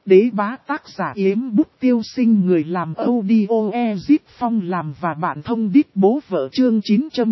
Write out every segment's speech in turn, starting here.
Đế bá tác giả Yếm Bút Tiêu Sinh, người làm audio Ezip Phong làm và bạn thông đít bố vợ. Chương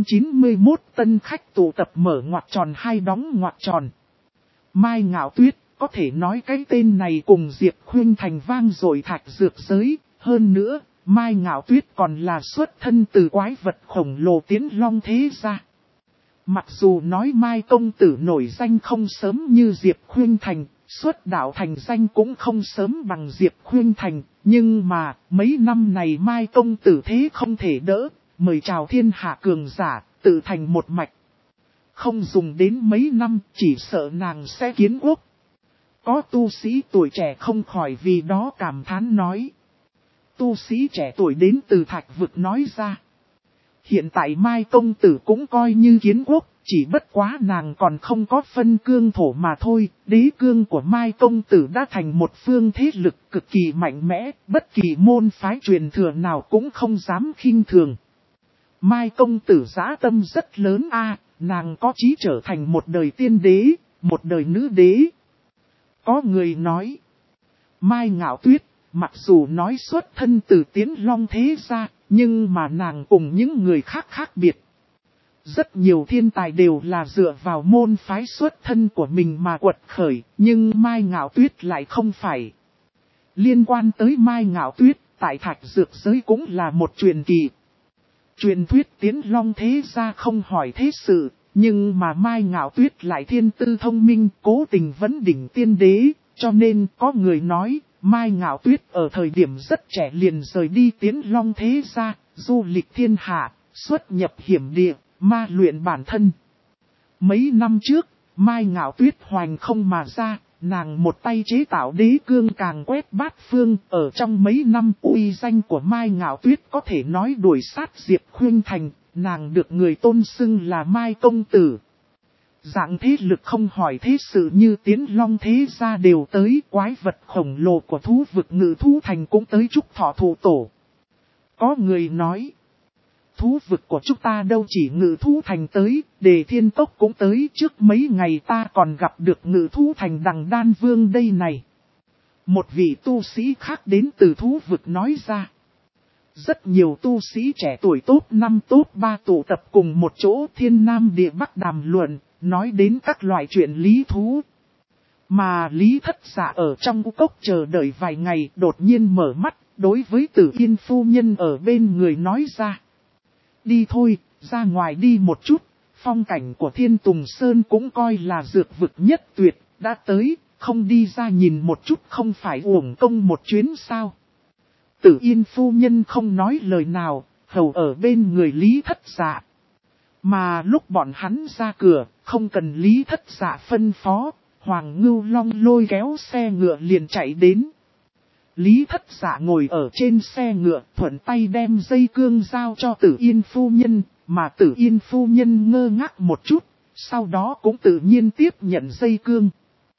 991 tân khách tụ tập mở ngoặc tròn hai đóng ngoặc tròn. Mai Ngạo Tuyết, có thể nói cái tên này cùng Diệp Khuynh Thành vang dội thạch dược giới. Hơn nữa, Mai Ngạo Tuyết còn là xuất thân từ quái vật khổng lồ Tiến Long thế gia. Mặc dù nói Mai công tử nổi danh không sớm như Diệp Khuynh Thành, xuất đạo thành danh cũng không sớm bằng Diệp Khuynh Thành, nhưng mà mấy năm này Mai công tử thế không thể đỡ, mời chào thiên hạ cường giả, tự thành một mạch. Không dùng đến mấy năm, chỉ sợ nàng sẽ kiến quốc. Có tu sĩ tuổi trẻ không khỏi vì đó cảm thán nói. Tu sĩ trẻ tuổi đến từ Thạch Vực nói ra. Hiện tại Mai công tử cũng coi như kiến quốc, chỉ bất quá nàng còn không có phân cương thổ mà thôi. Đế cương của Mai công tử đã thành một phương thế lực cực kỳ mạnh mẽ, bất kỳ môn phái truyền thừa nào cũng không dám khinh thường. Mai công tử dã tâm rất lớn nàng có chí trở thành một đời tiên đế, một đời nữ đế. Có người nói, Mai Ngạo Tuyết, mặc dù nói xuất thân từ Tiến Long thế gia, nhưng mà nàng cùng những người khác khác biệt. Rất nhiều thiên tài đều là dựa vào môn phái xuất thân của mình mà quật khởi, nhưng Mai Ngạo Tuyết lại không phải. Liên quan tới Mai Ngạo Tuyết, tại Thạch Dược giới cũng là một truyền kỳ. Truyền thuyết Tiến Long thế gia không hỏi thế sự, nhưng mà Mai Ngạo Tuyết lại thiên tư thông minh, cố tình vấn đỉnh tiên đế, cho nên có người nói, Mai Ngạo Tuyết ở thời điểm rất trẻ liền rời đi Tiến Long thế gia, du lịch thiên hạ, xuất nhập hiểm địa, ma luyện bản thân. Mấy năm trước, Mai Ngạo Tuyết hoành không mà ra, nàng một tay chế tạo đế cương càng quét bát phương. Ở trong mấy năm uy danh của Mai Ngạo Tuyết có thể nói đuổi sát Diệp Khuynh Thành, nàng được người tôn xưng là Mai công tử. Dạng thế lực không hỏi thế sự như Tiến Long thế gia đều tới, quái vật khổng lồ của thú vực Ngự Thú Thành cũng tới chúc thọ thụ tổ. Có người nói, thú vực của chúng ta đâu chỉ Ngự Thú Thành tới, Đề Thiên Cốc cũng tới, trước mấy ngày ta còn gặp được Ngự Thú Thành Đằng Đan Vương đây này. Một vị tu sĩ khác đến từ thú vực nói ra. Rất nhiều tu sĩ trẻ tuổi top 5 top 3 tụ tập cùng một chỗ thiên nam địa bắc đàm luận, nói đến các loại chuyện lý thú. Mà Lý Thất Dạ ở trong cốc chờ đợi vài ngày đột nhiên mở mắt, đối với Tử Yên phu nhân ở bên người nói ra. Đi thôi, ra ngoài đi một chút, phong cảnh của Thiên Tùng Sơn cũng coi là dược vực nhất tuyệt, đã tới, không đi ra nhìn một chút không phải uổng công một chuyến sao. Tử Yên phu nhân không nói lời nào, hầu ở bên người Lý Thất Dạ. Mà lúc bọn hắn ra cửa, không cần Lý Thất Dạ phân phó, Hoàng Ngưu Long lôi kéo xe ngựa liền chạy đến. Lý Thất Dạ ngồi ở trên xe ngựa, thuận tay đem dây cương giao cho Tử Yên phu nhân, mà Tử Yên phu nhân ngơ ngác một chút, sau đó cũng tự nhiên tiếp nhận dây cương.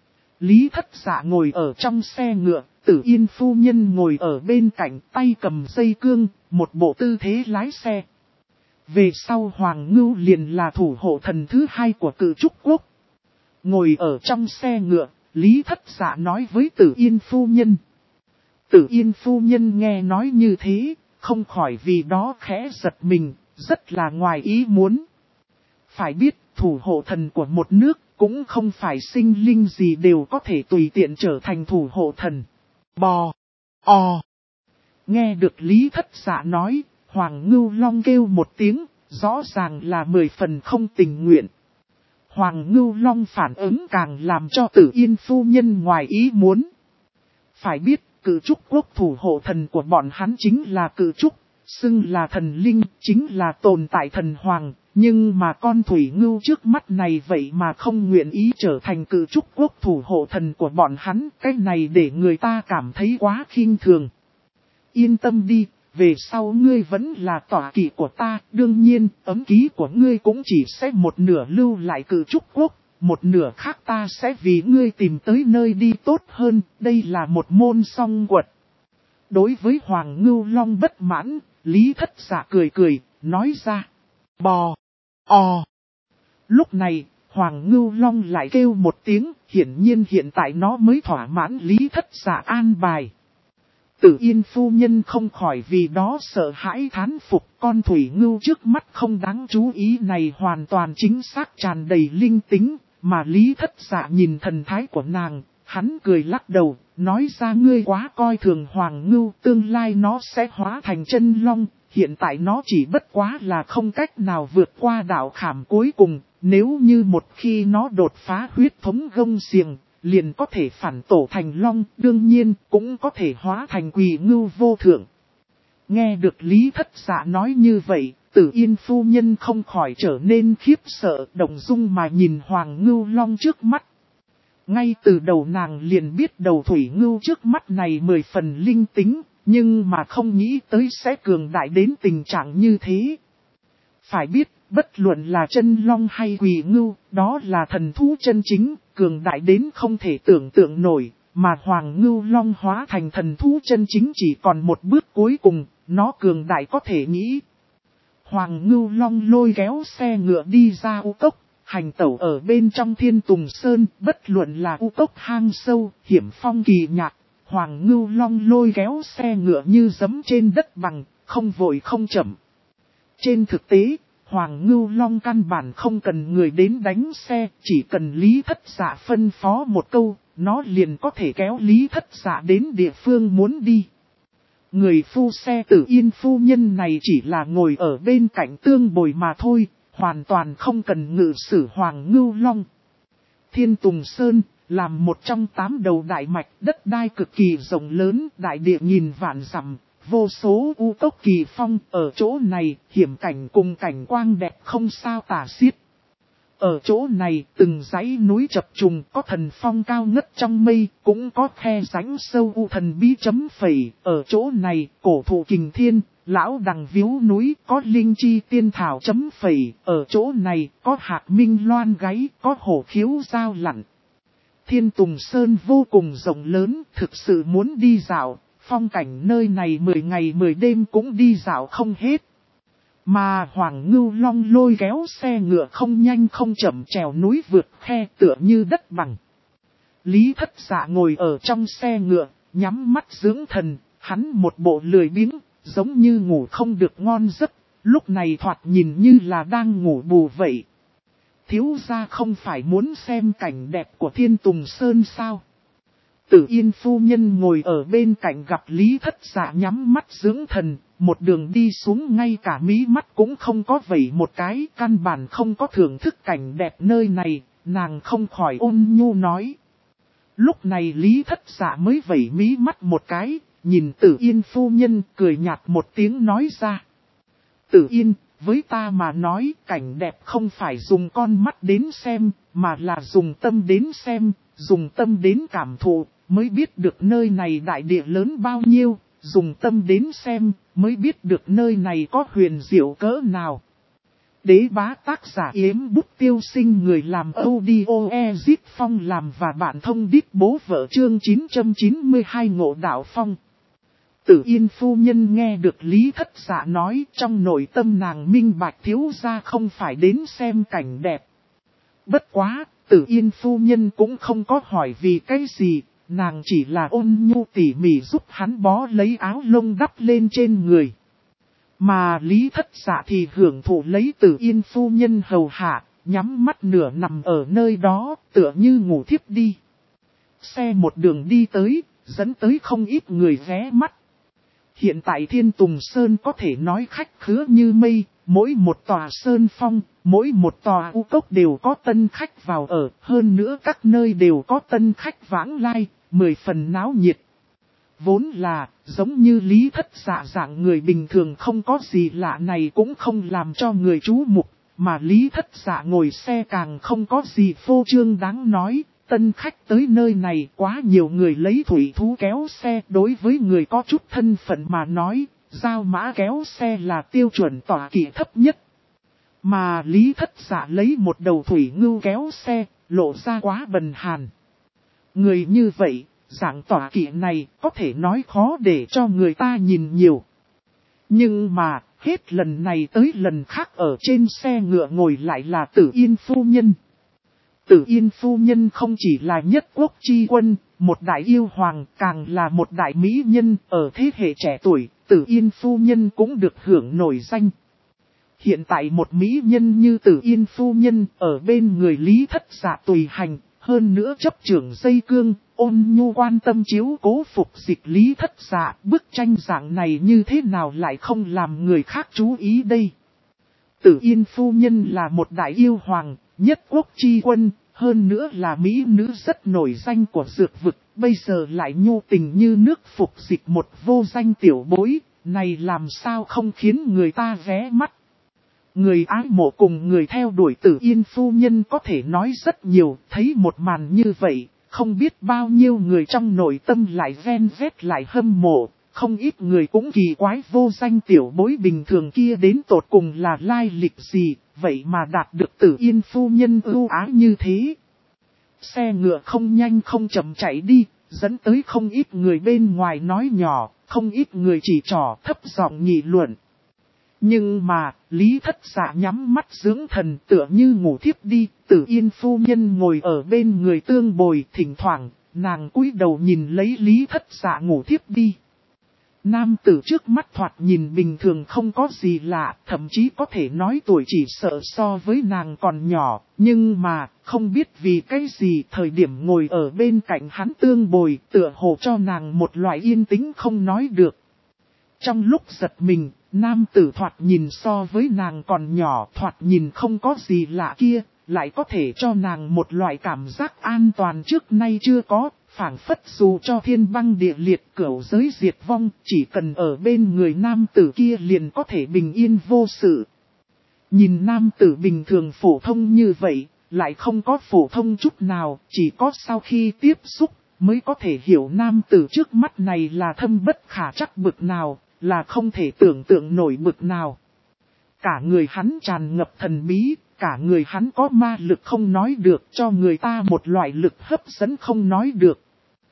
Lý Thất Dạ ngồi ở trong xe ngựa, Tử Yên phu nhân ngồi ở bên cạnh, tay cầm dây cương, một bộ tư thế lái xe. Về sau Hoàng Ngưu liền là thủ hộ thần thứ hai của Cự Trúc Quốc. Ngồi ở trong xe ngựa, Lý Thất Dạ nói với Tử Yên phu nhân. Tử Yên phu nhân nghe nói như thế, không khỏi vì đó khẽ giật mình, rất là ngoài ý muốn. Phải biết, thủ hộ thần của một nước, cũng không phải sinh linh gì đều có thể tùy tiện trở thành thủ hộ thần. Nghe được Lý Thất Dạ nói, Hoàng Ngưu Long kêu một tiếng, rõ ràng là 10 phần không tình nguyện. Hoàng Ngưu Long phản ứng càng làm cho Tử Yên phu nhân ngoài ý muốn. Phải biết, Cự Trúc Quốc thủ hộ thần của bọn hắn chính là Cự Trúc, xưng là thần linh, chính là tồn tại thần hoàng, nhưng mà con Thủy Ngưu trước mắt này vậy mà không nguyện ý trở thành Cự Trúc Quốc thủ hộ thần của bọn hắn, cái này để người ta cảm thấy quá khinh thường. Yên tâm đi, về sau ngươi vẫn là tọa kỵ của ta, đương nhiên, ấm ký của ngươi cũng chỉ sẽ một nửa lưu lại Cự Trúc Quốc. Một nửa khác ta sẽ vì ngươi tìm tới nơi đi tốt hơn, đây là một môn song quật. Đối với Hoàng Ngưu Long bất mãn, Lý Thất Dạ cười cười, nói ra. Lúc này, Hoàng Ngưu Long lại kêu một tiếng, hiển nhiên hiện tại nó mới thỏa mãn Lý Thất Dạ an bài. Tử Yên phu nhân không khỏi vì đó sợ hãi thán phục, con thủy ngưu trước mắt không đáng chú ý này hoàn toàn chính xác tràn đầy linh tính, mà Lý Thất Dạ nhìn thần thái của nàng, hắn cười lắc đầu, nói ra ngươi quá coi thường Hoàng Ngưu, tương lai nó sẽ hóa thành chân long, hiện tại nó chỉ bất quá là không cách nào vượt qua đạo khảm cuối cùng, nếu như một khi nó đột phá huyết thống gông xiềng, liền có thể phản tổ thành long, đương nhiên cũng có thể hóa thành quỷ ngưu vô thượng. Nghe được Lý Thất Dạ nói như vậy, Tử Yên phu nhân không khỏi trở nên khiếp sợ, động dung mà nhìn Hoàng Ngưu Long trước mắt. Ngay từ đầu nàng liền biết đầu thủy ngưu trước mắt này 10 phần linh tính, nhưng mà không nghĩ tới sẽ cường đại đến tình trạng như thế. Phải biết, bất luận là chân long hay quỷ ngưu, đó là thần thú chân chính, cường đại đến không thể tưởng tượng nổi, mà Hoàng Ngưu Long hóa thành thần thú chân chính chỉ còn một bước cuối cùng, nó cường đại có thể nghĩ. Hoàng Ngưu Long lôi kéo xe ngựa đi ra U Cốc, hành tẩu ở bên trong Thiên Tùng Sơn, bất luận là U Cốc hang sâu, hiểm phong kỳ nhạc, Hoàng Ngưu Long lôi kéo xe ngựa như giẫm trên đất bằng, không vội không chậm. Trên thực tế, Hoàng Ngưu Long căn bản không cần người đến đánh xe, chỉ cần Lý Thất Dạ phân phó một câu, nó liền có thể kéo Lý Thất Dạ đến địa phương muốn đi. Người phu xe Tử Yên phu nhân này chỉ là ngồi ở bên cạnh tương bồi mà thôi, hoàn toàn không cần ngự sử Hoàng Ngưu Long. Thiên Tùng Sơn, làm một trong 8 đầu đại mạch, đất đai cực kỳ rộng lớn, đại địa nghìn vạn dặm. Vô số u cốc kỳ phong ở chỗ này, hiểm cảnh cùng cảnh quang đẹp không sao tả xiết. Ở chỗ này, từng dãy núi chập trùng, có thần phong cao ngất trong mây, cũng có khe rãnh sâu u thần bí chấm phẩy. Ở chỗ này, cổ thụ kình thiên, lão đằng viếu núi, có linh chi tiên thảo chấm phẩy. Ở chỗ này, có hạt minh loan gáy, có hổ khiếu giao lặn. Thiên Tùng Sơn vô cùng rộng lớn, thực sự muốn đi dạo. Phong cảnh nơi này 10 ngày 10 đêm cũng đi dạo không hết. Mà Hoàng Ngưu Long lôi kéo xe ngựa không nhanh không chậm trèo núi vượt khe tựa như đất bằng. Lý Thất Dạ ngồi ở trong xe ngựa, nhắm mắt dưỡng thần, hắn một bộ lười biếng, giống như ngủ không được ngon giấc, lúc này thoạt nhìn như là đang ngủ bù vậy. Thiếu gia không phải muốn xem cảnh đẹp của Thiên Tùng Sơn sao? Tử Yên phu nhân ngồi ở bên cạnh gặp Lý Thất Dạ nhắm mắt dưỡng thần, một đường đi xuống ngay cả mí mắt cũng không có vẩy một cái, căn bản không có thưởng thức cảnh đẹp nơi này, nàng không khỏi ôn nhu nói. Lúc này Lý Thất Dạ mới vẩy mí mắt một cái, nhìn Tử Yên phu nhân cười nhạt một tiếng nói ra. Tử Yên, với ta mà nói cảnh đẹp không phải dùng con mắt đến xem, mà là dùng tâm đến xem, dùng tâm đến cảm thụ. Mới biết được nơi này đại địa lớn bao nhiêu, dùng tâm đến xem, mới biết được nơi này có huyền diệu cỡ nào. Đế bá tác giả Yếm Bút Tiêu Sinh, người làm audio Ezip Phong làm và bạn thông đít bố vợ chương 992 Ngộ Đạo Phong. Tử Yên phu nhân nghe được Lý Thất Dạ nói, trong nội tâm nàng minh bạch thiếu gia không phải đến xem cảnh đẹp. Bất quá, Tử Yên phu nhân cũng không có hỏi vì cái gì. Nàng chỉ là ôn nhu tỉ mỉ giúp hắn bó lấy áo lông đắp lên trên người. Mà Lý Thất Dạ thì hưởng thụ lấy Tử Yên phu nhân hầu hạ, nhắm mắt nửa nằm ở nơi đó, tựa như ngủ thiếp đi. Xe một đường đi tới, dẫn tới không ít người ghé mắt. Hiện tại Thiên Tùng Sơn có thể nói khách khứa như mây, mỗi một tòa sơn phong, mỗi một tòa u cốc đều có tân khách vào ở, hơn nữa các nơi đều có tân khách vãng lai. 10 phần náo nhiệt. Vốn là, giống như Lý Thất Dạ dạng người bình thường không có gì lạ này cũng không làm cho người chú mục, mà Lý Thất Dạ ngồi xe càng không có gì phô trương đáng nói, tân khách tới nơi này quá nhiều người lấy thủy thú kéo xe, đối với người có chút thân phận mà nói, giao mã kéo xe là tiêu chuẩn tọa kỵ thấp nhất. Mà Lý Thất Dạ lấy một đầu thủy ngưu kéo xe, lộ ra quá bần hàn. Người như vậy, dạng tọa kỵ này có thể nói khó để cho người ta nhìn nhiều. Nhưng mà, hết lần này tới lần khác ở trên xe ngựa ngồi lại là Tử Yên phu nhân. Tử Yên phu nhân không chỉ là nhất quốc chi quân, một đại yêu hoàng, càng là một đại mỹ nhân ở thế hệ trẻ tuổi, Tử Yên phu nhân cũng được hưởng nổi danh. Hiện tại một mỹ nhân như Tử Yên phu nhân ở bên người Lý Thất Dạ tùy hành, hơn nữa chấp trưởng dây cương, ôn nhu quan tâm chiếu cố phục dịch Lý Thất Dạ, bức tranh dạng này như thế nào lại không làm người khác chú ý đây. Tử Yên phu nhân là một đại yêu hoàng, nhất quốc chi quân, hơn nữa là mỹ nữ rất nổi danh của dược vực, bây giờ lại nhu tình như nước phục dịch một vô danh tiểu bối, này làm sao không khiến người ta ghé mắt. Người ái mộ cùng người theo đuổi Tử Yên phu nhân có thể nói rất nhiều, thấy một màn như vậy, không biết bao nhiêu người trong nội tâm lại ven vét lại hâm mộ, không ít người cũng kỳ quái vô danh tiểu bối bình thường kia đến tột cùng là lai lịch gì, vậy mà đạt được Tử Yên phu nhân ưu ái như thế. Xe ngựa không nhanh không chậm chạy đi, dẫn tới không ít người bên ngoài nói nhỏ, không ít người chỉ trỏ thấp giọng nghị luận. Nhưng mà, Lý Thất Dạ nhắm mắt dưỡng thần tựa như ngủ thiếp đi, Tử Yên phu nhân ngồi ở bên người tương bồi, thỉnh thoảng, nàng cúi đầu nhìn lấy Lý Thất Dạ ngủ thiếp đi. Nam tử trước mắt thoạt nhìn bình thường không có gì lạ, thậm chí có thể nói tuổi chỉ sợ so với nàng còn nhỏ, nhưng mà, không biết vì cái gì thời điểm ngồi ở bên cạnh hắn tương bồi, tựa hồ cho nàng một loại yên tĩnh không nói được. Trong lúc giật mình, nam tử thoạt nhìn so với nàng còn nhỏ, thoạt nhìn không có gì lạ kia, lại có thể cho nàng một loại cảm giác an toàn trước nay chưa có, phảng phất dù cho thiên băng địa liệt cửu giới diệt vong, chỉ cần ở bên người nam tử kia liền có thể bình yên vô sự. Nhìn nam tử bình thường phổ thông như vậy, lại không có phổ thông chút nào, chỉ có sau khi tiếp xúc, mới có thể hiểu nam tử trước mắt này là thâm bất khả trắc bực nào, là không thể tưởng tượng nổi bực nào. Cả người hắn tràn ngập thần bí, cả người hắn có ma lực không nói được, cho người ta một loại lực hấp dẫn không nói được.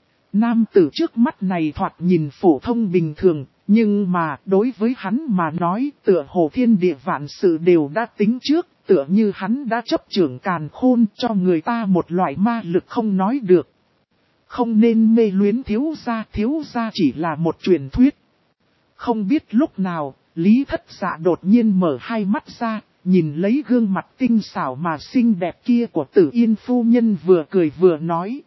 Nam tử trước mắt này thoạt nhìn phổ thông bình thường, nhưng mà đối với hắn mà nói tựa hồ thiên địa vạn sự đều đã tính trước, tựa như hắn đã chấp trưởng càn khôn cho người ta một loại ma lực không nói được. Không nên mê luyến thiếu gia chỉ là một truyền thuyết. Không biết lúc nào, Lý Thất Dạ đột nhiên mở hai mắt ra, nhìn lấy gương mặt tinh xảo mà xinh đẹp kia của Tử Yên phu nhân vừa cười vừa nói.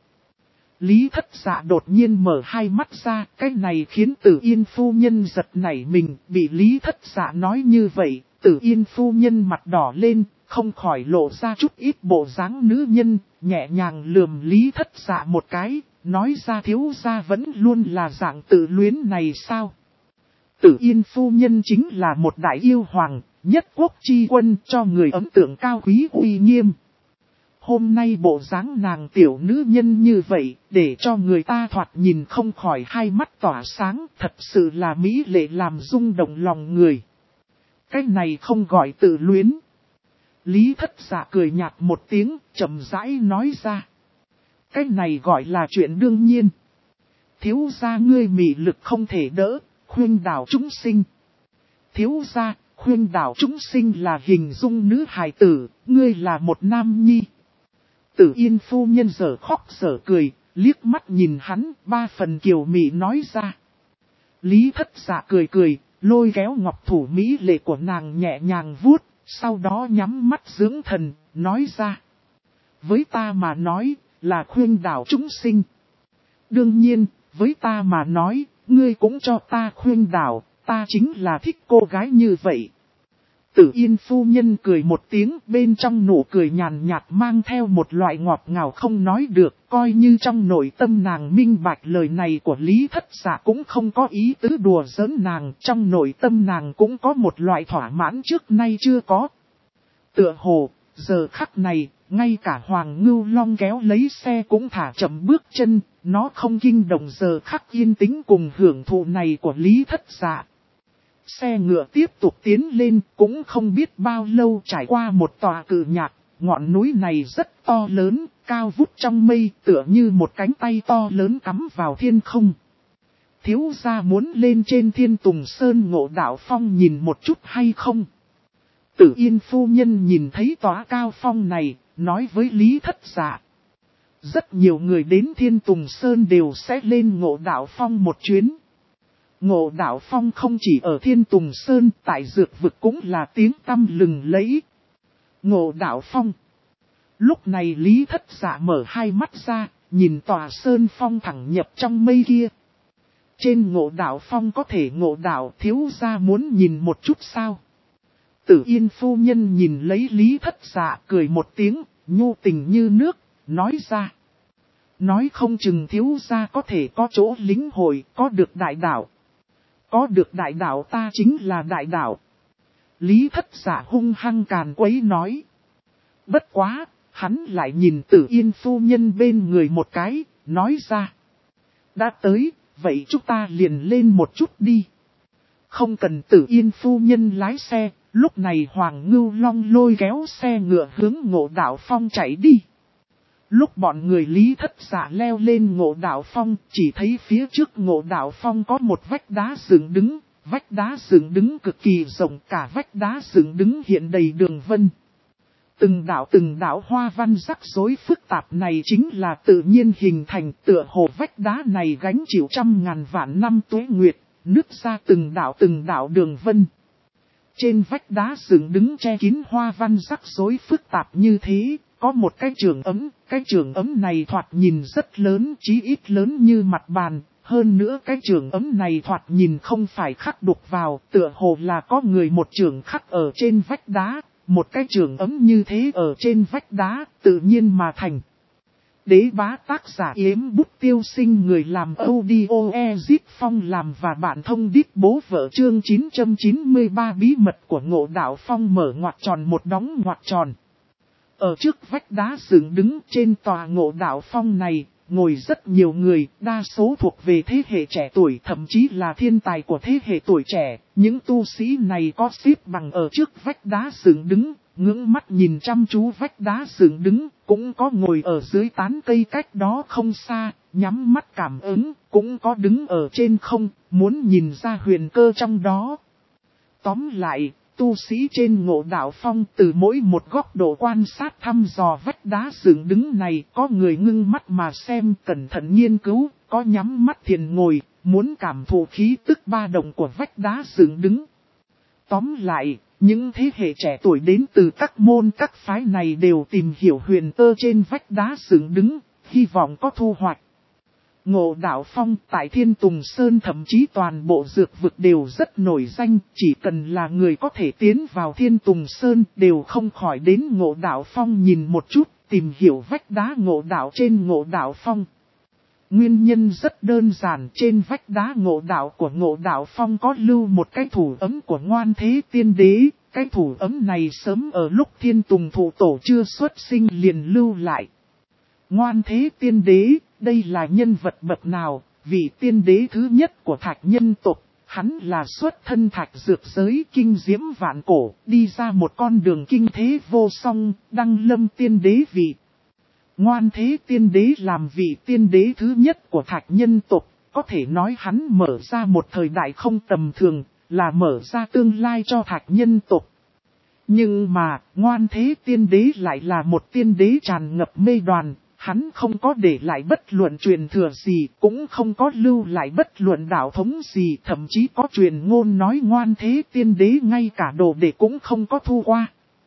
Lý Thất Dạ đột nhiên mở hai mắt ra, cái này khiến Tử Yên phu nhân giật nảy mình, bị Lý Thất Dạ nói như vậy, Tử Yên phu nhân mặt đỏ lên, không khỏi lộ ra chút ít bộ dáng nữ nhân, nhẹ nhàng lườm Lý Thất Dạ một cái, nói ra thiếu gia vẫn luôn là dạng tự luyến này sao? Tử Yên phu nhân chính là một đại yêu hoàng, nhất quốc chi quân cho người ấn tượng cao quý uy nghiêm. Hôm nay bộ dáng nàng tiểu nữ nhân như vậy, để cho người ta thoạt nhìn không khỏi hai mắt tỏa sáng, thật sự là mỹ lệ làm rung động lòng người. Cái này không gọi tự luyến. Lý Thất Dạ cười nhạt một tiếng, chậm rãi nói ra. Cái này gọi là chuyện đương nhiên. Thiếu gia ngươi mị lực không thể đỡ, khuyên đảo chúng sinh. Thiếu gia, khuyên đảo chúng sinh là hình dung nữ hài tử, ngươi là một nam nhi. Tử Yên phu nhân giờ khóc giờ cười, liếc mắt nhìn hắn, ba phần kiều mị nói ra. Lý Thất Dạ cười cười, lôi kéo ngọc thủ mỹ lệ của nàng nhẹ nhàng vuốt, sau đó nhắm mắt dưỡng thần, nói ra. Với ta mà nói, là khuyên đảo chúng sinh. Đương nhiên, với ta mà nói, ngươi cũng cho ta khuyên đảo, ta chính là thích cô gái như vậy. Tử Yên phu nhân cười một tiếng, bên trong nụ cười nhàn nhạt mang theo một loại ngọt ngào không nói được, coi như trong nội tâm nàng minh bạch lời này của Lý Thất Dạ cũng không có ý tứ đùa giỡn nàng, trong nội tâm nàng cũng có một loại thỏa mãn trước nay chưa có. Tựa hồ, giờ khắc này, ngay cả Hoàng Ngưu Long kéo lấy xe cũng thả chậm bước chân, nó không kinh động giờ khắc yên tĩnh cùng hưởng thụ này của Lý Thất Dạ. Xe ngựa tiếp tục tiến lên, cũng không biết bao lâu trải qua một tòa cự nhạc, ngọn núi này rất to lớn, cao vút trong mây, tựa như một cánh tay to lớn cắm vào thiên không. Thiếu gia muốn lên trên Thiên Tùng Sơn Ngộ Đạo Phong nhìn một chút hay không? Tử Yên phu nhân nhìn thấy tòa cao phong này, nói với Lý Thất Dạ. Rất nhiều người đến Thiên Tùng Sơn đều sẽ lên Ngộ Đạo Phong một chuyến. Ngộ Đạo Phong không chỉ ở Thiên Tùng Sơn, tại dược vực cũng là tiếng tăm lừng lẫy. Ngộ Đạo Phong. Lúc này Lý Thất Dạ mở hai mắt ra, nhìn tòa sơn phong thẳng nhập trong mây kia. Trên Ngộ Đạo Phong có thể ngộ đạo, thiếu gia muốn nhìn một chút sao? Tử Yên phu nhân nhìn lấy Lý Thất Dạ cười một tiếng, nhu tình như nước, nói ra. Nói không chừng thiếu gia có thể có chỗ lính hội, có được đại đạo. Có được đại đạo ta chính là đại đạo. Lý Thất Dạ hung hăng càn quấy nói. Bất quá, hắn lại nhìn Tử Yên phu nhân bên người một cái, nói ra. Đã tới, vậy chúng ta liền lên một chút đi. Không cần Tử Yên phu nhân lái xe, lúc này Hoàng Ngưu Long lôi kéo xe ngựa hướng Ngộ Đạo Phong chạy đi. Lúc bọn người Lý Thất Dạ leo lên Ngộ Đạo Phong, chỉ thấy phía trước Ngộ Đạo Phong có một vách đá dựng đứng. Vách đá dựng đứng cực kỳ rộng, cả vách đá dựng đứng hiện đầy đường vân. Từng đạo hoa văn rắc rối phức tạp này chính là tự nhiên hình thành, tựa hồ vách đá này gánh chịu trăm ngàn vạn năm tuế nguyệt, nứt ra từng đạo đường vân. Trên vách đá dựng đứng che kín hoa văn rắc rối phức tạp như thế, có một cái trường ấm, cái trường ấm này thoạt nhìn rất lớn, chí ít lớn như mặt bàn. Hơn nữa cái trường ấm này thoạt nhìn không phải khắc đục vào, tựa hồ là có người một trường khắc ở trên vách đá. Một cái trường ấm như thế ở trên vách đá, tự nhiên mà thành. Đế bá tác giả Yếm Bút Tiêu Sinh, người làm audio Ezip Phong làm và bạn thông đít bố vợ chương 993 bí mật của Ngộ Đạo Phong mở ngoặc tròn một đóng ngoặc tròn. Ở trước vách đá dựng đứng trên tòa Ngộ Đạo Phong này, ngồi rất nhiều người, đa số thuộc về thế hệ trẻ tuổi, thậm chí là thiên tài của thế hệ tuổi trẻ. Những tu sĩ này có xếp bằng ở trước vách đá dựng đứng, ngưỡng mắt nhìn chăm chú vách đá dựng đứng, cũng có ngồi ở dưới tán cây cách đó không xa, nhắm mắt cảm ứng, cũng có đứng ở trên không, muốn nhìn ra huyền cơ trong đó. Tóm lại, tu sĩ trên Ngộ Đạo Phong từ mỗi một góc độ quan sát thăm dò vách đá dựng đứng này, có người ngưng mắt mà xem, cẩn thận nghiên cứu, có nhắm mắt thiền ngồi, muốn cảm thụ khí tức ba động của vách đá dựng đứng. Tóm lại, những thế hệ trẻ tuổi đến từ các môn các phái này đều tìm hiểu huyền cơ trên vách đá dựng đứng, hy vọng có thu hoạch. Ngộ Đạo Phong tại Thiên Tùng Sơn thậm chí toàn bộ dược vực đều rất nổi danh, chỉ cần là người có thể tiến vào Thiên Tùng Sơn đều không khỏi đến Ngộ Đạo Phong nhìn một chút, tìm hiểu vách đá Ngộ Đạo trên Ngộ Đạo Phong. Nguyên nhân rất đơn giản, trên vách đá Ngộ Đạo của Ngộ Đạo Phong có lưu một cái thủ ấm của Ngoan Thế Tiên Đế, cái thủ ấm này sớm ở lúc Thiên Tùng Thụ Tổ chưa xuất sinh liền lưu lại. Ngoan Thế Tiên Đế, đây là nhân vật bậc nào, vị tiên đế thứ nhất của Thạch nhân tộc, hắn là xuất thân Thạch dược giới kinh diễm vạn cổ, đi ra một con đường kinh thế vô song, đăng lâm tiên đế vị. Ngoan Thế Tiên Đế làm vị tiên đế thứ nhất của Thạch nhân tộc, có thể nói hắn mở ra một thời đại không tầm thường, là mở ra tương lai cho Thạch nhân tộc. Nhưng mà, Ngoan Thế Tiên Đế lại là một tiên đế tràn ngập mê đoàn. Hắn không có để lại bất luận truyền thừa gì, cũng không có lưu lại bất luận đạo thống gì, thậm chí có truyền ngôn nói Ngoan Thế Tiên Đế ngay cả đồ đệ cũng không có thu qua.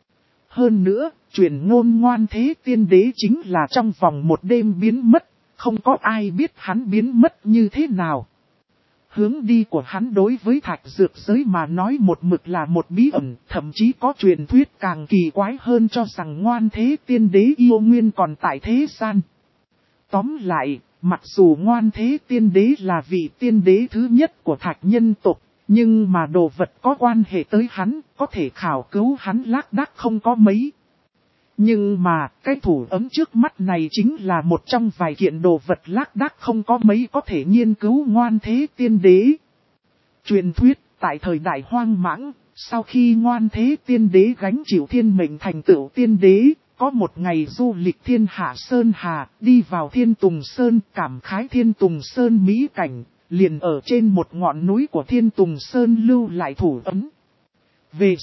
Hơn nữa, truyền ngôn Ngoan Thế Tiên Đế chính là trong vòng một đêm biến mất, không có ai biết hắn biến mất như thế nào. Hướng đi của hắn đối với Thạch dược giới mà nói một mực là một bí ẩn, thậm chí có truyền thuyết càng kỳ quái hơn cho rằng Ngoan Thế Tiên Đế yêu nguyên còn tại thế gian. Tóm lại, mặc dù Ngoan Thế Tiên Đế là vị tiên đế thứ nhất của Thạch nhân tộc, nhưng mà đồ vật có quan hệ tới hắn, có thể khảo cứu hắn lác đác không có mấy. Nhưng mà, cái thủ ấm trước mắt này chính là một trong vài kiện đồ vật lác đác không có mấy có thể nghiên cứu Ngoan Thế Tiên Đế. Truyền thuyết, tại thời đại hoang mãng, sau khi Ngoan Thế Tiên Đế gánh chịu thiên mệnh thành tựu tiên đế, có một ngày du lịch thiên hạ Sơn Hà, đi vào Thiên Tùng Sơn, cảm khái Thiên Tùng Sơn mỹ cảnh, liền ở trên một ngọn núi của Thiên Tùng Sơn lưu lại thủ ấm. Về sau,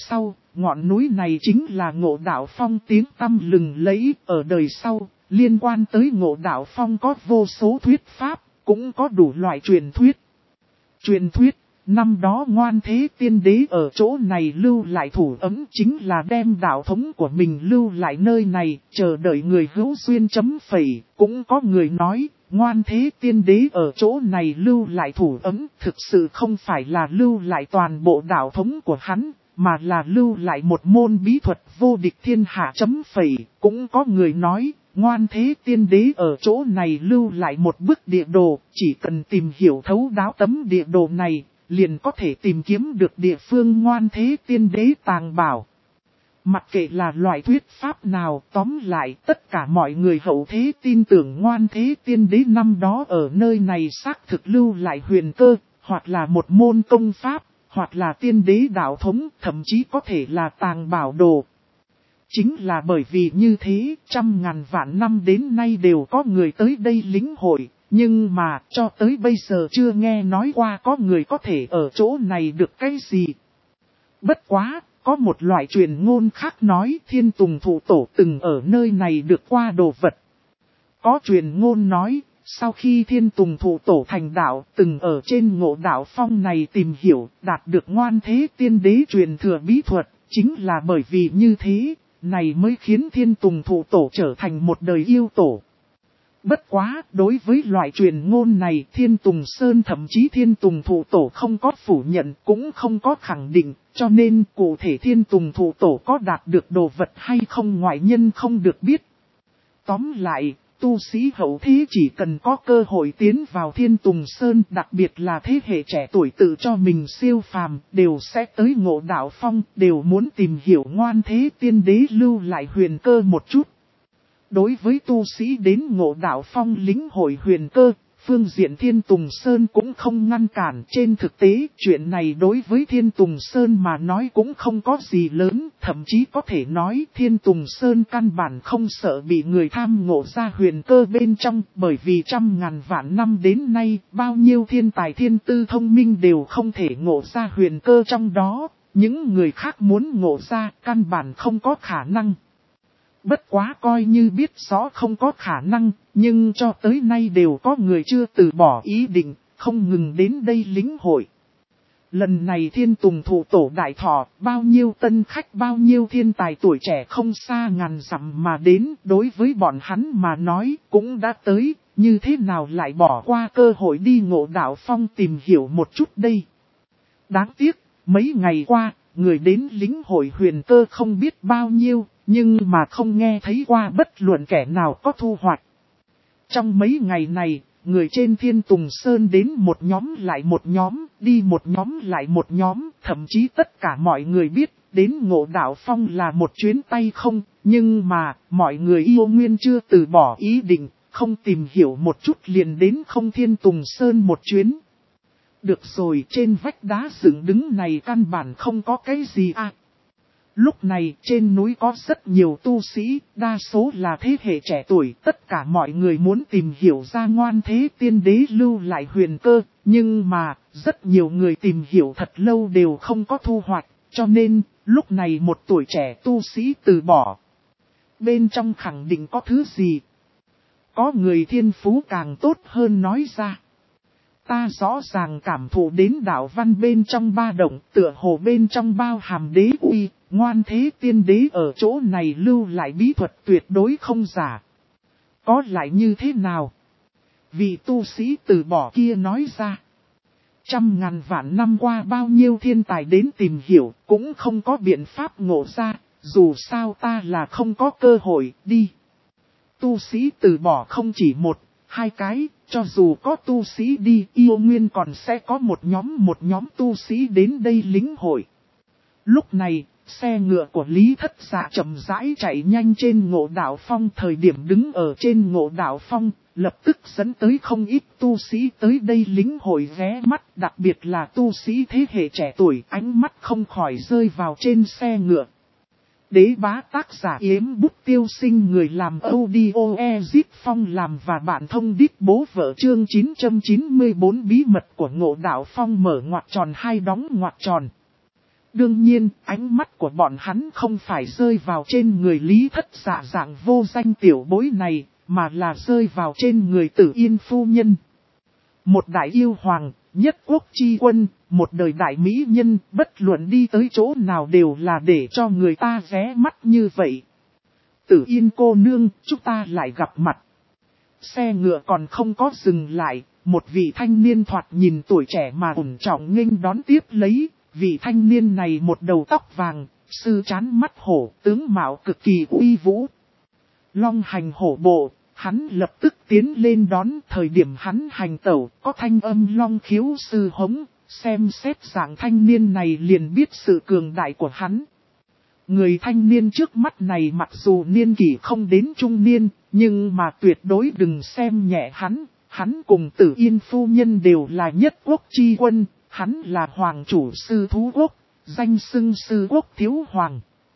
ngọn núi này chính là Ngộ Đạo Phong tiếng tăm lừng lẫy ở đời sau. Liên quan tới Ngộ Đạo Phong có vô số thuyết pháp, cũng có đủ loại truyền thuyết. Truyền thuyết, năm đó Ngoan Thế Tiên Đế ở chỗ này lưu lại thủ ấm chính là đem đạo thống của mình lưu lại nơi này, chờ đợi người hữu duyên chấm phẩy. Cũng có người nói, Ngoan Thế Tiên Đế ở chỗ này lưu lại thủ ấm thực sự không phải là lưu lại toàn bộ đạo thống của hắn, mà là lưu lại một môn bí thuật vô địch thiên hạ chấm phẩy. Cũng có người nói, Ngoan Thế Tiên Đế ở chỗ này lưu lại một bức địa đồ, chỉ cần tìm hiểu thấu đáo tấm địa đồ này, liền có thể tìm kiếm được địa phương Ngoan Thế Tiên Đế tàng bảo. Mặc kệ là loại thuyết pháp nào, tóm lại tất cả mọi người hậu thế tin tưởng Ngoan Thế Tiên Đế năm đó ở nơi này xác thực lưu lại huyền cơ, hoặc là một môn công pháp, hoặc là tiên đế đạo thống, thậm chí có thể là tàng bảo đồ. Chính là bởi vì như thế, trăm ngàn vạn năm đến nay đều có người tới đây lĩnh hội, nhưng mà cho tới bây giờ chưa nghe nói qua có người có thể ở chỗ này được cái gì. Bất quá, có một loại truyền ngôn khác nói Thiên Tùng Thụ Tổ từng ở nơi này được qua đồ vật. Có truyền ngôn nói, sau khi Thiên Tùng Thụ Tổ thành đạo từng ở trên Ngộ Đạo Phong này tìm hiểu, đạt được Ngoan Thế Tiên Đế truyền thừa bí thuật, chính là bởi vì như thế, này mới khiến Thiên Tùng Thụ Tổ trở thành một đời yêu tổ. Bất quá, đối với loại truyền ngôn này Thiên Tùng Sơn thậm chí Thiên Tùng Thụ Tổ không có phủ nhận cũng không có khẳng định, cho nên cụ thể Thiên Tùng Thụ Tổ có đạt được đồ vật hay không ngoại nhân không được biết. Tóm lại, tu sĩ hậu thế chỉ cần có cơ hội tiến vào Thiên Tùng Sơn, đặc biệt là thế hệ trẻ tuổi tự cho mình siêu phàm, đều sẽ tới Ngộ Đạo Phong, đều muốn tìm hiểu Ngoan Thế Tiên Đế lưu lại huyền cơ một chút. Đối với tu sĩ đến Ngộ Đạo Phong lĩnh hội huyền cơ, phương diện Thiên Tùng Sơn cũng không ngăn cản. Trên thực tế, chuyện này đối với Thiên Tùng Sơn mà nói cũng không có gì lớn, thậm chí có thể nói Thiên Tùng Sơn căn bản không sợ bị người tham ngộ ra huyền cơ bên trong, bởi vì trăm ngàn vạn năm đến nay, bao nhiêu thiên tài thiên tư thông minh đều không thể ngộ ra huyền cơ trong đó, những người khác muốn ngộ ra căn bản không có khả năng. Bất quá coi như biết rõ không có khả năng, nhưng cho tới nay đều có người chưa từ bỏ ý định, không ngừng đến đây lĩnh hội. Lần này Thiên Tùng Thụ Tổ đại thọ, bao nhiêu tân khách bao nhiêu thiên tài tuổi trẻ không xa ngàn dặm mà đến, đối với bọn hắn mà nói cũng đã tới, như thế nào lại bỏ qua cơ hội đi Ngộ Đạo Phong tìm hiểu một chút đây. Đáng tiếc, mấy ngày qua, người đến lĩnh hội huyền cơ không biết bao nhiêu, nhưng mà không nghe thấy qua bất luận kẻ nào có thu hoạch. Trong mấy ngày này, người trên Thiên Tùng Sơn đến một nhóm lại một nhóm, đi một nhóm lại một nhóm, thậm chí tất cả mọi người biết, đến Ngộ Đạo Phong là một chuyến tay không, nhưng mà, mọi người yêu nguyên chưa từ bỏ ý định, không tìm hiểu một chút liền đến không Thiên Tùng Sơn một chuyến. Được rồi, trên vách đá dựng đứng này căn bản không có cái gì à. Lúc này trên núi có rất nhiều tu sĩ, đa số là thế hệ trẻ tuổi, tất cả mọi người muốn tìm hiểu ra Ngoan Thế Tiên Đế lưu lại huyền cơ, nhưng mà rất nhiều người tìm hiểu thật lâu đều không có thu hoạch, cho nên lúc này một tuổi trẻ tu sĩ từ bỏ. Bên trong khẳng định có thứ gì? Có người thiên phú càng tốt hơn nói ra. Ta rõ ràng cảm thụ đến đạo văn bên trong ba động, tựa hồ bên trong bao hàm đế uy, Ngoan Thế Tiên Đế ở chỗ này lưu lại bí thuật tuyệt đối không giả. Có lại như thế nào? Vị tu sĩ từ bỏ kia nói ra. Trăm ngàn vạn năm qua bao nhiêu thiên tài đến tìm hiểu, cũng không có biện pháp ngộ ra, dù sao ta là không có cơ hội, đi. Tu sĩ từ bỏ không chỉ một, hai cái, cho dù có tu sĩ đi, yêu nguyên còn sẽ có một nhóm tu sĩ đến đây lĩnh hội. Lúc này, xe ngựa của Lý Thất Dạ chậm rãi chạy nhanh trên Ngộ Đạo Phong, thời điểm đứng ở trên Ngộ Đạo Phong, lập tức dẫn tới không ít tu sĩ tới đây lĩnh hội ghé mắt, đặc biệt là tu sĩ thế hệ trẻ tuổi, ánh mắt không khỏi rơi vào trên xe ngựa. Đế bá tác giả Yếm Bút Tiêu Sinh, người làm audio Ezip Phong làm và bạn thông đít bố vợ, chương 994 bí mật của Ngộ Đạo Phong mở ngoặc tròn hai đóng ngoặc tròn. Đương nhiên, ánh mắt của bọn hắn không phải rơi vào trên người Lý Thất Dạ dạng vô danh tiểu bối này, mà là rơi vào trên người Tử Yên phu nhân. Một đại yêu hoàng, nhất quốc chi quân, một đời đại mỹ nhân, bất luận đi tới chỗ nào đều là để cho người ta ghé mắt như vậy. Tử Yên cô nương, chúng ta lại gặp mặt. Xe ngựa còn không có dừng lại, một vị thanh niên thoạt nhìn tuổi trẻ mà ổn trọng nghênh đón tiếp lấy. Vị thanh niên này một đầu tóc vàng, sư trán mắt hổ, tướng mạo cực kỳ uy vũ. Long hành hổ bộ, hắn lập tức tiến lên đón. Thời điểm hắn hành tẩu, có thanh âm long khiếu sư hống, xem xét dạng thanh niên này liền biết sự cường đại của hắn. Người thanh niên trước mắt này mặc dù niên kỷ không đến trung niên, nhưng mà tuyệt đối đừng xem nhẹ hắn. Hắn cùng Tử Yên phu nhân đều là nhất quốc chi quân, hắn là hoàng chủ sư thú quốc, danh xưng sư quốc thiếu hoàng.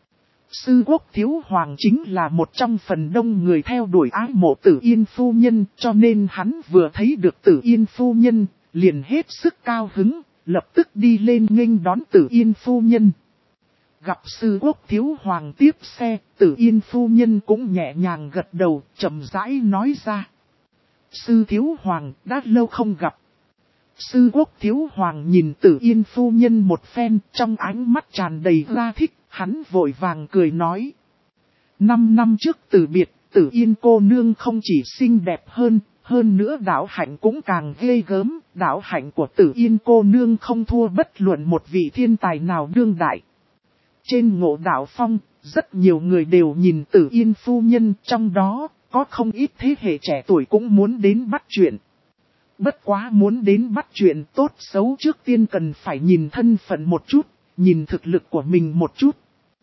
Sư quốc thiếu hoàng chính là một trong phần đông người theo đuổi ái mộ Tử Yên phu nhân, cho nên hắn vừa thấy được Tử Yên phu nhân, liền hết sức cao hứng, lập tức đi lên nghênh đón Tử Yên phu nhân. Gặp sư quốc thiếu hoàng tiếp xe, Tử Yên phu nhân cũng nhẹ nhàng gật đầu, chậm rãi nói ra. Sư thiếu hoàng, đã lâu không gặp. Sư quốc thiếu hoàng nhìn Tử Yên phu nhân một phen, trong ánh mắt tràn đầy ra thích, hắn vội vàng cười nói. 5 năm trước từ biệt, Tử Yên cô nương không chỉ xinh đẹp hơn nữa đạo hạnh cũng càng ghê gớm. Đạo hạnh của Tử Yên cô nương không thua bất luận một vị thiên tài nào đương đại. Trên Ngộ Đạo Phong, rất nhiều người đều nhìn Tử Yên phu nhân, trong đó có không ít thế hệ trẻ tuổi cũng muốn đến bắt chuyện. Bất quá muốn đến bắt chuyện tốt xấu trước tiên cần phải nhìn thân phận một chút, nhìn thực lực của mình một chút.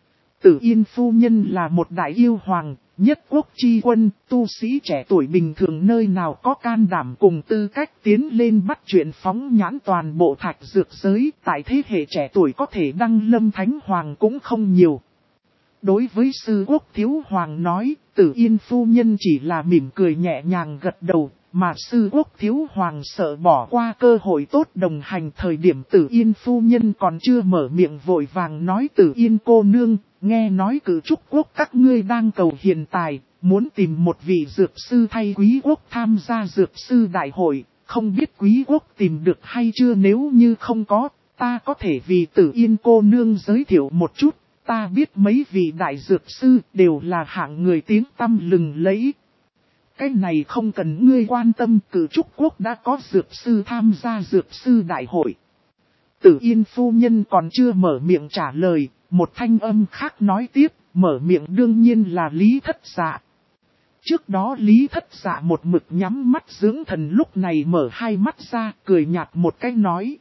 Tử Yên phu nhân là một đại yêu hoàng, nhất quốc chi quân, tu sĩ trẻ tuổi bình thường nơi nào có can đảm cùng tư cách tiến lên bắt chuyện phóng nhãn toàn bộ thạch dược giới. Tại thế hệ trẻ tuổi có thể đăng lâm thánh hoàng cũng không nhiều. Đối với sư quốc thiếu hoàng nói, Tử Yên phu nhân chỉ là mỉm cười nhẹ nhàng gật đầu. Mà sư quốc thiếu hoàng sợ bỏ qua cơ hội tốt đồng hành. Thời điểm Tử Yên phu nhân còn chưa mở miệng vội vàng nói Tử Yên cô nương, nghe nói Cử Trúc quốc các ngươi đang cầu hiền tài, muốn tìm một vị dược sư thay quý quốc tham gia dược sư đại hội, không biết quý quốc tìm được hay chưa, nếu như không có, ta có thể vì Tử Yên cô nương giới thiệu một chút, ta biết mấy vị đại dược sư đều là hạng người tiếng tăm lừng lẫy. Cái này không cần ngươi quan tâm, Cử Trúc quốc đã có dược sư tham gia dược sư đại hội. Tử Yên phu nhân còn chưa mở miệng trả lời, một thanh âm khác nói tiếp, mở miệng đương nhiên là Lý Thất Dạ. Trước đó Lý Thất Dạ một mực nhắm mắt dưỡng thần, lúc này mở hai mắt ra, cười nhạt một cái nói.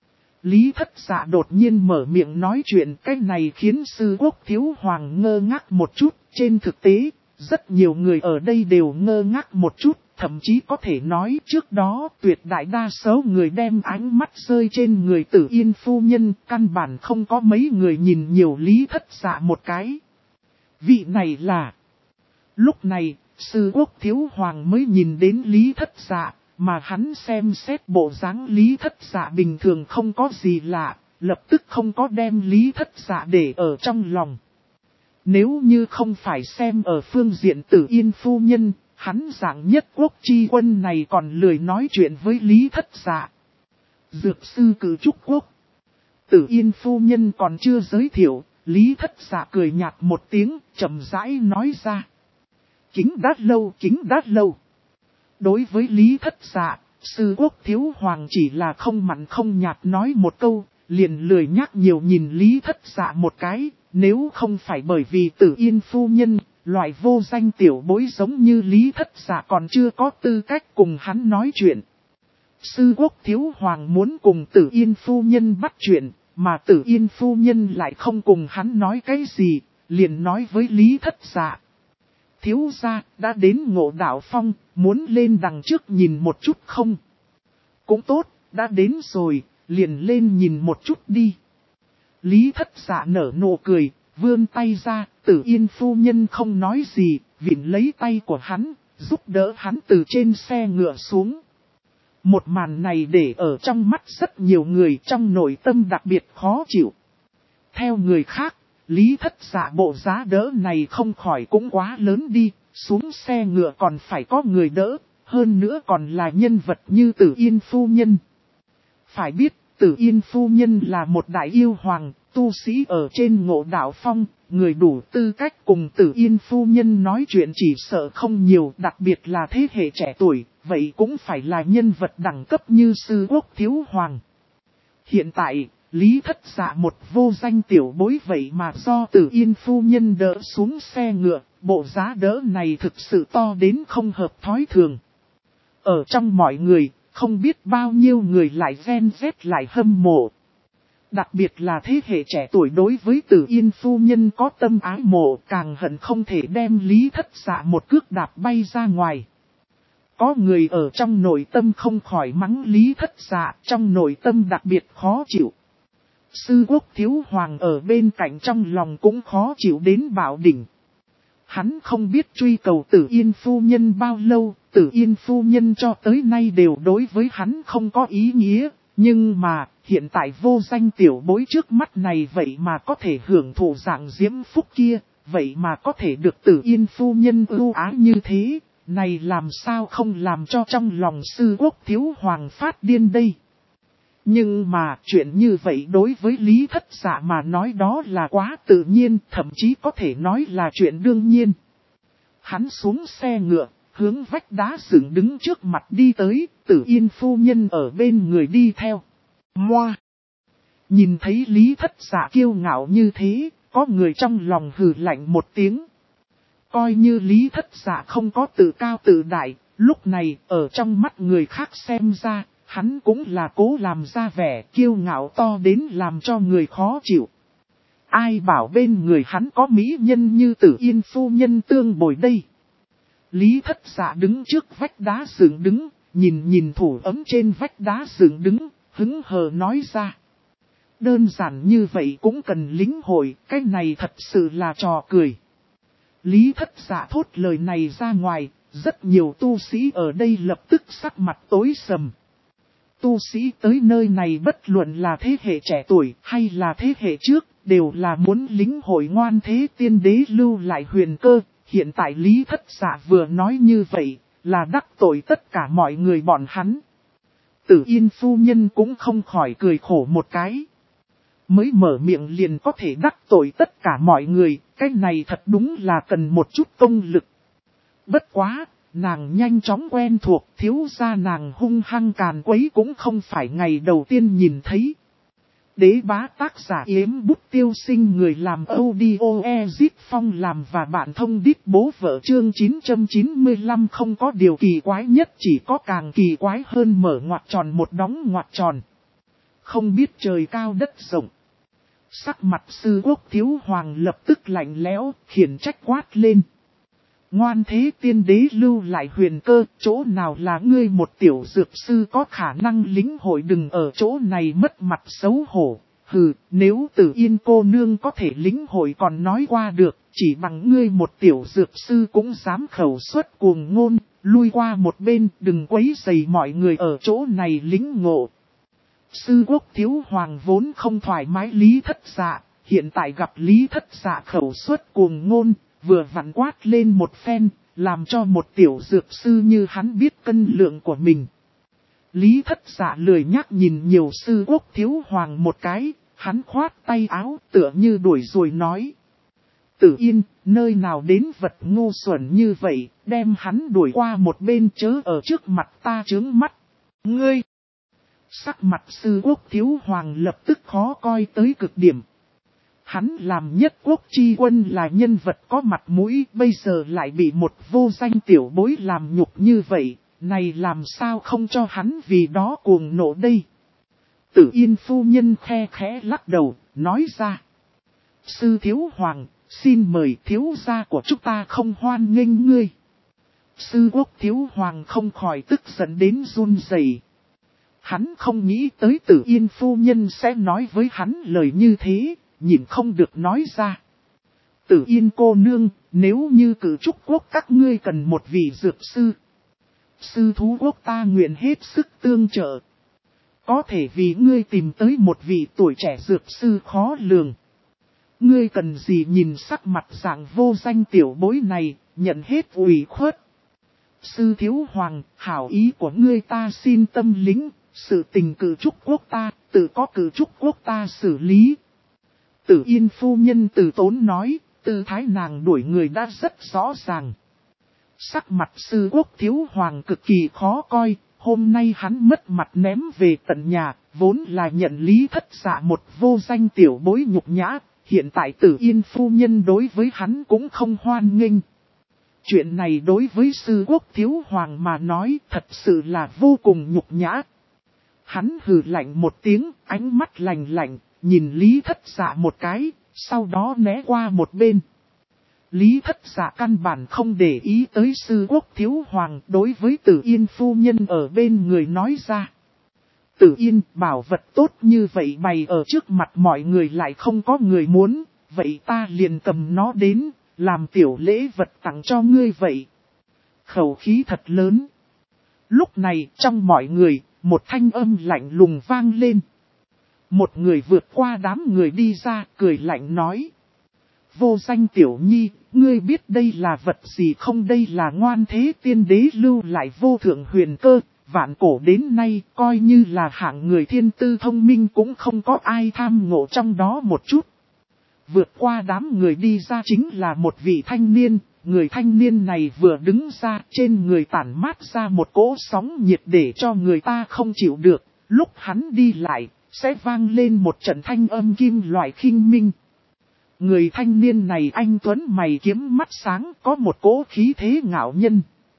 Lý Thất Dạ đột nhiên mở miệng nói chuyện, cái này khiến sư quốc thiếu hoàng ngơ ngác một chút. Trên thực tế, rất nhiều người ở đây đều ngơ ngác một chút, thậm chí có thể nói trước đó tuyệt đại đa số người đem ánh mắt rơi trên người Tử Yên phu nhân, căn bản không có mấy người nhìn nhiều Lý Thất Dạ một cái. Vị này là... Lúc này, sư quốc thiếu hoàng mới nhìn đến Lý Thất Dạ, mà hắn xem xét bộ dáng Lý Thất Dạ bình thường không có gì lạ, lập tức không có đem Lý Thất Dạ để ở trong lòng. Nếu như không phải xem ở phương diện Tử Yên phu nhân, hắn dạng nhất quốc chi quân này còn lười nói chuyện với Lý Thất Dạ. Dược sư Cử Trúc quốc. Tử Yên phu nhân còn chưa giới thiệu, Lý Thất Dạ cười nhạt một tiếng, chậm rãi nói ra. Kính đát lâu. Đối với Lý Thất Dạ, sư quốc thiếu hoàng chỉ là không mặn không nhạt nói một câu, liền lười nhắc nhiều nhìn Lý Thất Dạ một cái. Nếu không phải bởi vì Tử Yên phu nhân, loại vô danh tiểu bối giống như Lý Thất Dạ còn chưa có tư cách cùng hắn nói chuyện. Sư quốc thiếu hoàng muốn cùng Tử Yên phu nhân bắt chuyện, mà Tử Yên phu nhân lại không cùng hắn nói cái gì, liền nói với Lý Thất Dạ. Thiếu gia đã đến Ngộ Đạo Phong, muốn lên đằng trước nhìn một chút không? Cũng tốt, đã đến rồi, liền lên nhìn một chút đi. Lý Thất Dạ nở nụ cười, vươn tay ra, Tử Yên phu nhân không nói gì, vịn lấy tay của hắn, giúp đỡ hắn từ trên xe ngựa xuống. Một màn này để ở trong mắt rất nhiều người, trong nội tâm đặc biệt khó chịu. Theo người khác, Lý Thất Dạ bộ giá đỡ này không khỏi cũng quá lớn đi, xuống xe ngựa còn phải có người đỡ, hơn nữa còn là nhân vật như Tử Yên phu nhân. Phải biết, Tử Yên phu nhân là một đại yêu hoàng, tu sĩ ở trên Ngộ Đạo Phong, người đủ tư cách cùng Tử Yên phu nhân nói chuyện chỉ sợ không nhiều, đặc biệt là thế hệ trẻ tuổi, vậy cũng phải là nhân vật đẳng cấp như Sư Quốc Thiếu Hoàng. Hiện tại, Lý Thất Dạ một vô danh tiểu bối vậy mà do Tử Yên phu nhân đỡ xuống xe ngựa, bộ giá đỡ này thực sự to đến không hợp thói thường. Ở trong mọi người, không biết bao nhiêu người lại ghen ghét lại hâm mộ. Đặc biệt là thế hệ trẻ tuổi đối với Tử Yên phu nhân có tâm ái mộ, càng hận không thể đem Lý Thất Dạ một cước đạp bay ra ngoài. Có người ở trong nội tâm không khỏi mắng Lý Thất Dạ, trong nội tâm đặc biệt khó chịu. Sư Quốc Thiếu Hoàng ở bên cạnh trong lòng cũng khó chịu đến bạo đỉnh. Hắn không biết truy cầu Tử Yên phu nhân bao lâu, Tử Yên phu nhân cho tới nay đều đối với hắn không có ý nghĩa, nhưng mà hiện tại vô danh tiểu bối trước mắt này vậy mà có thể hưởng thụ dạng diễm phúc kia, vậy mà có thể được Tử Yên phu nhân ưu ái như thế, này làm sao không làm cho trong lòng Sư Quốc Thiếu Hoàng phát điên đây. Nhưng mà chuyện như vậy đối với Lý Thất Dạ mà nói đó là quá tự nhiên, thậm chí có thể nói là chuyện đương nhiên. Hắn xuống xe ngựa, hướng vách đá dựng đứng trước mặt đi tới, Tử Yên phu nhân ở bên người đi theo. Moa! Nhìn thấy Lý Thất Dạ kiêu ngạo như thế, có người trong lòng hừ lạnh một tiếng. Coi như Lý Thất Dạ không có tự cao tự đại, lúc này ở trong mắt người khác xem ra, hắn cũng là cố làm ra vẻ kiêu ngạo to đến làm cho người khó chịu. Ai bảo bên người hắn có mỹ nhân như Tử Yên phu nhân tương bồi đây. Lý Thất Dạ đứng trước vách đá dựng đứng, nhìn thủ ấm trên vách đá dựng đứng, hứng hờ nói ra. Đơn giản như vậy cũng cần lĩnh hội, cái này thật sự là trò cười. Lý Thất Dạ thốt lời này ra ngoài, rất nhiều tu sĩ ở đây lập tức sắc mặt tối sầm. Tu sĩ tới nơi này bất luận là thế hệ trẻ tuổi hay là thế hệ trước, đều là muốn lĩnh hội ngoan thế tiên đế lưu lại huyền cơ. Hiện tại Lý Thất Dạ vừa nói như vậy, là đắc tội tất cả mọi người bọn hắn. Tử Yên phu nhân cũng không khỏi cười khổ một cái. Mới mở miệng liền có thể đắc tội tất cả mọi người, cái này thật đúng là cần một chút công lực. Bất quá, nàng nhanh chóng quen thuộc, thiếu gia nàng hung hăng càn quấy cũng không phải ngày đầu tiên nhìn thấy. Đế bá tác giả Yếm Bút Tiêu Sinh, người làm audio Ezip Phong làm và bạn thông đít bố vợ chương 995. Không có điều kỳ quái nhất, chỉ có càng kỳ quái hơn, mở ngoặc tròn một đóng ngoặc tròn. Không biết trời cao đất rộng. Sắc mặt Sư Quốc Thiếu Hoàng lập tức lạnh lẽo, khiển trách quát lên. Ngoan thế tiên đế lưu lại huyền cơ, chỗ nào là ngươi một tiểu dược sư có khả năng lĩnh hội, đừng ở chỗ này mất mặt xấu hổ. Hừ, nếu Tử Yên cô nương có thể lĩnh hội còn nói qua được, chỉ bằng ngươi một tiểu dược sư cũng dám khẩu xuất cuồng ngôn, lui qua một bên, đừng quấy rầy mọi người ở chỗ này lĩnh ngộ. Sư Quốc Thiếu Hoàng vốn không thoải mái Lý Thất Dạ, hiện tại gặp Lý Thất Dạ khẩu xuất cuồng ngôn, vừa vặn quát lên một phen, làm cho một tiểu dược sư như hắn biết cân lượng của mình. Lý Thất Dạ lười nhắc nhìn nhiều Sư Quốc Thiếu Hoàng một cái, hắn khoát tay áo tựa như đuổi rồi nói. Tử Yên, nơi nào đến vật ngu xuẩn như vậy, đem hắn đuổi qua một bên, chớ ở trước mặt ta chướng mắt. Ngươi! Sắc mặt Sư Quốc Thiếu Hoàng lập tức khó coi tới cực điểm. Hắn làm nhất quốc chi quân là nhân vật có mặt mũi, bây giờ lại bị một vô danh tiểu bối làm nhục như vậy, này làm sao không cho hắn vì đó cuồng nộ đây. Tử Yên phu nhân khe khẽ lắc đầu, nói ra. Sư Thiếu Hoàng, xin mời thiếu gia của chúng ta không hoan nghênh ngươi. Sư Quốc Thiếu Hoàng không khỏi tức giận đến run rẩy. Hắn không nghĩ tới Tử Yên phu nhân sẽ nói với hắn lời như thế, nhìn không được nói ra. Tử Yên cô nương, nếu như Cử Trúc quốc các ngươi cần một vị dược sư, Sư Thú quốc ta nguyện hết sức tương trợ. Có thể vì ngươi tìm tới một vị tuổi trẻ dược sư khó lường. ngươi cần gì nhìn sắc mặt dạng vô danh tiểu bối này, nhận hết ủy khuất. Sư thiếu hoàng, hảo ý của ngươi ta xin tâm lĩnh, sự tình cử trúc quốc ta, tự có cử trúc quốc ta xử lý. Tử Yên phu nhân từ tốn nói, tư thái nàng đuổi người đã rất rõ ràng. Sắc mặt sư quốc thiếu hoàng cực kỳ khó coi, hôm nay hắn mất mặt ném về tận nhà, vốn là nhận Lý Thất Dạ một vô danh tiểu bối nhục nhã, hiện tại Tử Yên phu nhân đối với hắn cũng không hoan nghênh. Chuyện này đối với sư quốc thiếu hoàng mà nói thật sự là vô cùng nhục nhã. Hắn hừ lạnh một tiếng, ánh mắt lạnh lạnh, nhìn Lý Thất Dạ một cái, sau đó né qua một bên. Lý Thất Dạ căn bản không để ý tới sư quốc thiếu hoàng, đối với Tử Yên phu nhân ở bên người nói ra. Tử Yên, bảo vật tốt như vậy bày ở trước mặt mọi người lại không có người muốn, vậy ta liền cầm nó đến, làm tiểu lễ vật tặng cho ngươi vậy. Khẩu khí thật lớn. Lúc này trong mọi người, một thanh âm lạnh lùng vang lên. Một người vượt qua đám người đi ra, cười lạnh nói. Vô danh tiểu nhi, ngươi biết đây là vật gì không? Đây là ngoan thế tiên đế lưu lại vô thượng huyền cơ, vạn cổ đến nay coi như là hạng người thiên tư thông minh cũng không có ai tham ngộ trong đó một chút. Vượt qua đám người đi ra chính là một vị thanh niên, người thanh niên này vừa đứng ra trên người tản mát ra một cỗ sóng nhiệt để cho người ta không chịu được, lúc hắn đi lại, sẽ vang lên một trận thanh âm kim loại khinh minh. Người thanh niên này anh tuấn mày kiếm mắt sáng có một cỗ khí thế ngạo nhân.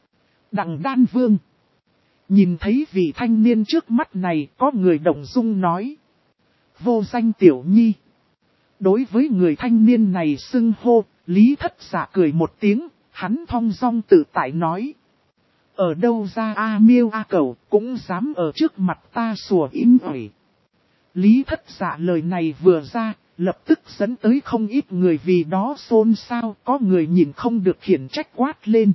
Đằng Đan Vương. Nhìn thấy vị thanh niên trước mắt này có người động dung nói. Vô danh tiểu nhi. Đối với người thanh niên này xưng hô, Lý Thất Dạ cười một tiếng, hắn thong dong tự tại nói. Ở đâu ra A Miêu A Cẩu cũng dám ở trước mặt ta sủa im ỏi. Lý Thất Dạ lời này vừa ra, lập tức dẫn tới không ít người vì đó xôn xao, có người nhìn không được khiển trách quát lên.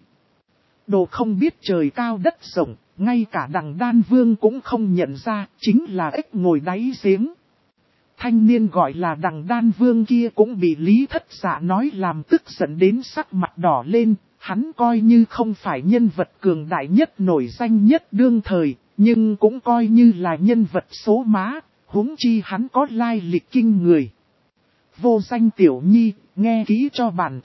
Đồ không biết trời cao đất rộng, ngay cả Đằng Đan Vương cũng không nhận ra, chính là ếch ngồi đáy giếng. Thanh niên gọi là Đằng Đan Vương kia cũng bị Lý Thất Dạ nói làm tức giận đến sắc mặt đỏ lên, hắn coi như không phải nhân vật cường đại nhất nổi danh nhất đương thời, nhưng cũng coi như là nhân vật số má, huống chi hắn có lai lịch kinh người. Vô danh tiểu nhi, nghe kỹ cho bản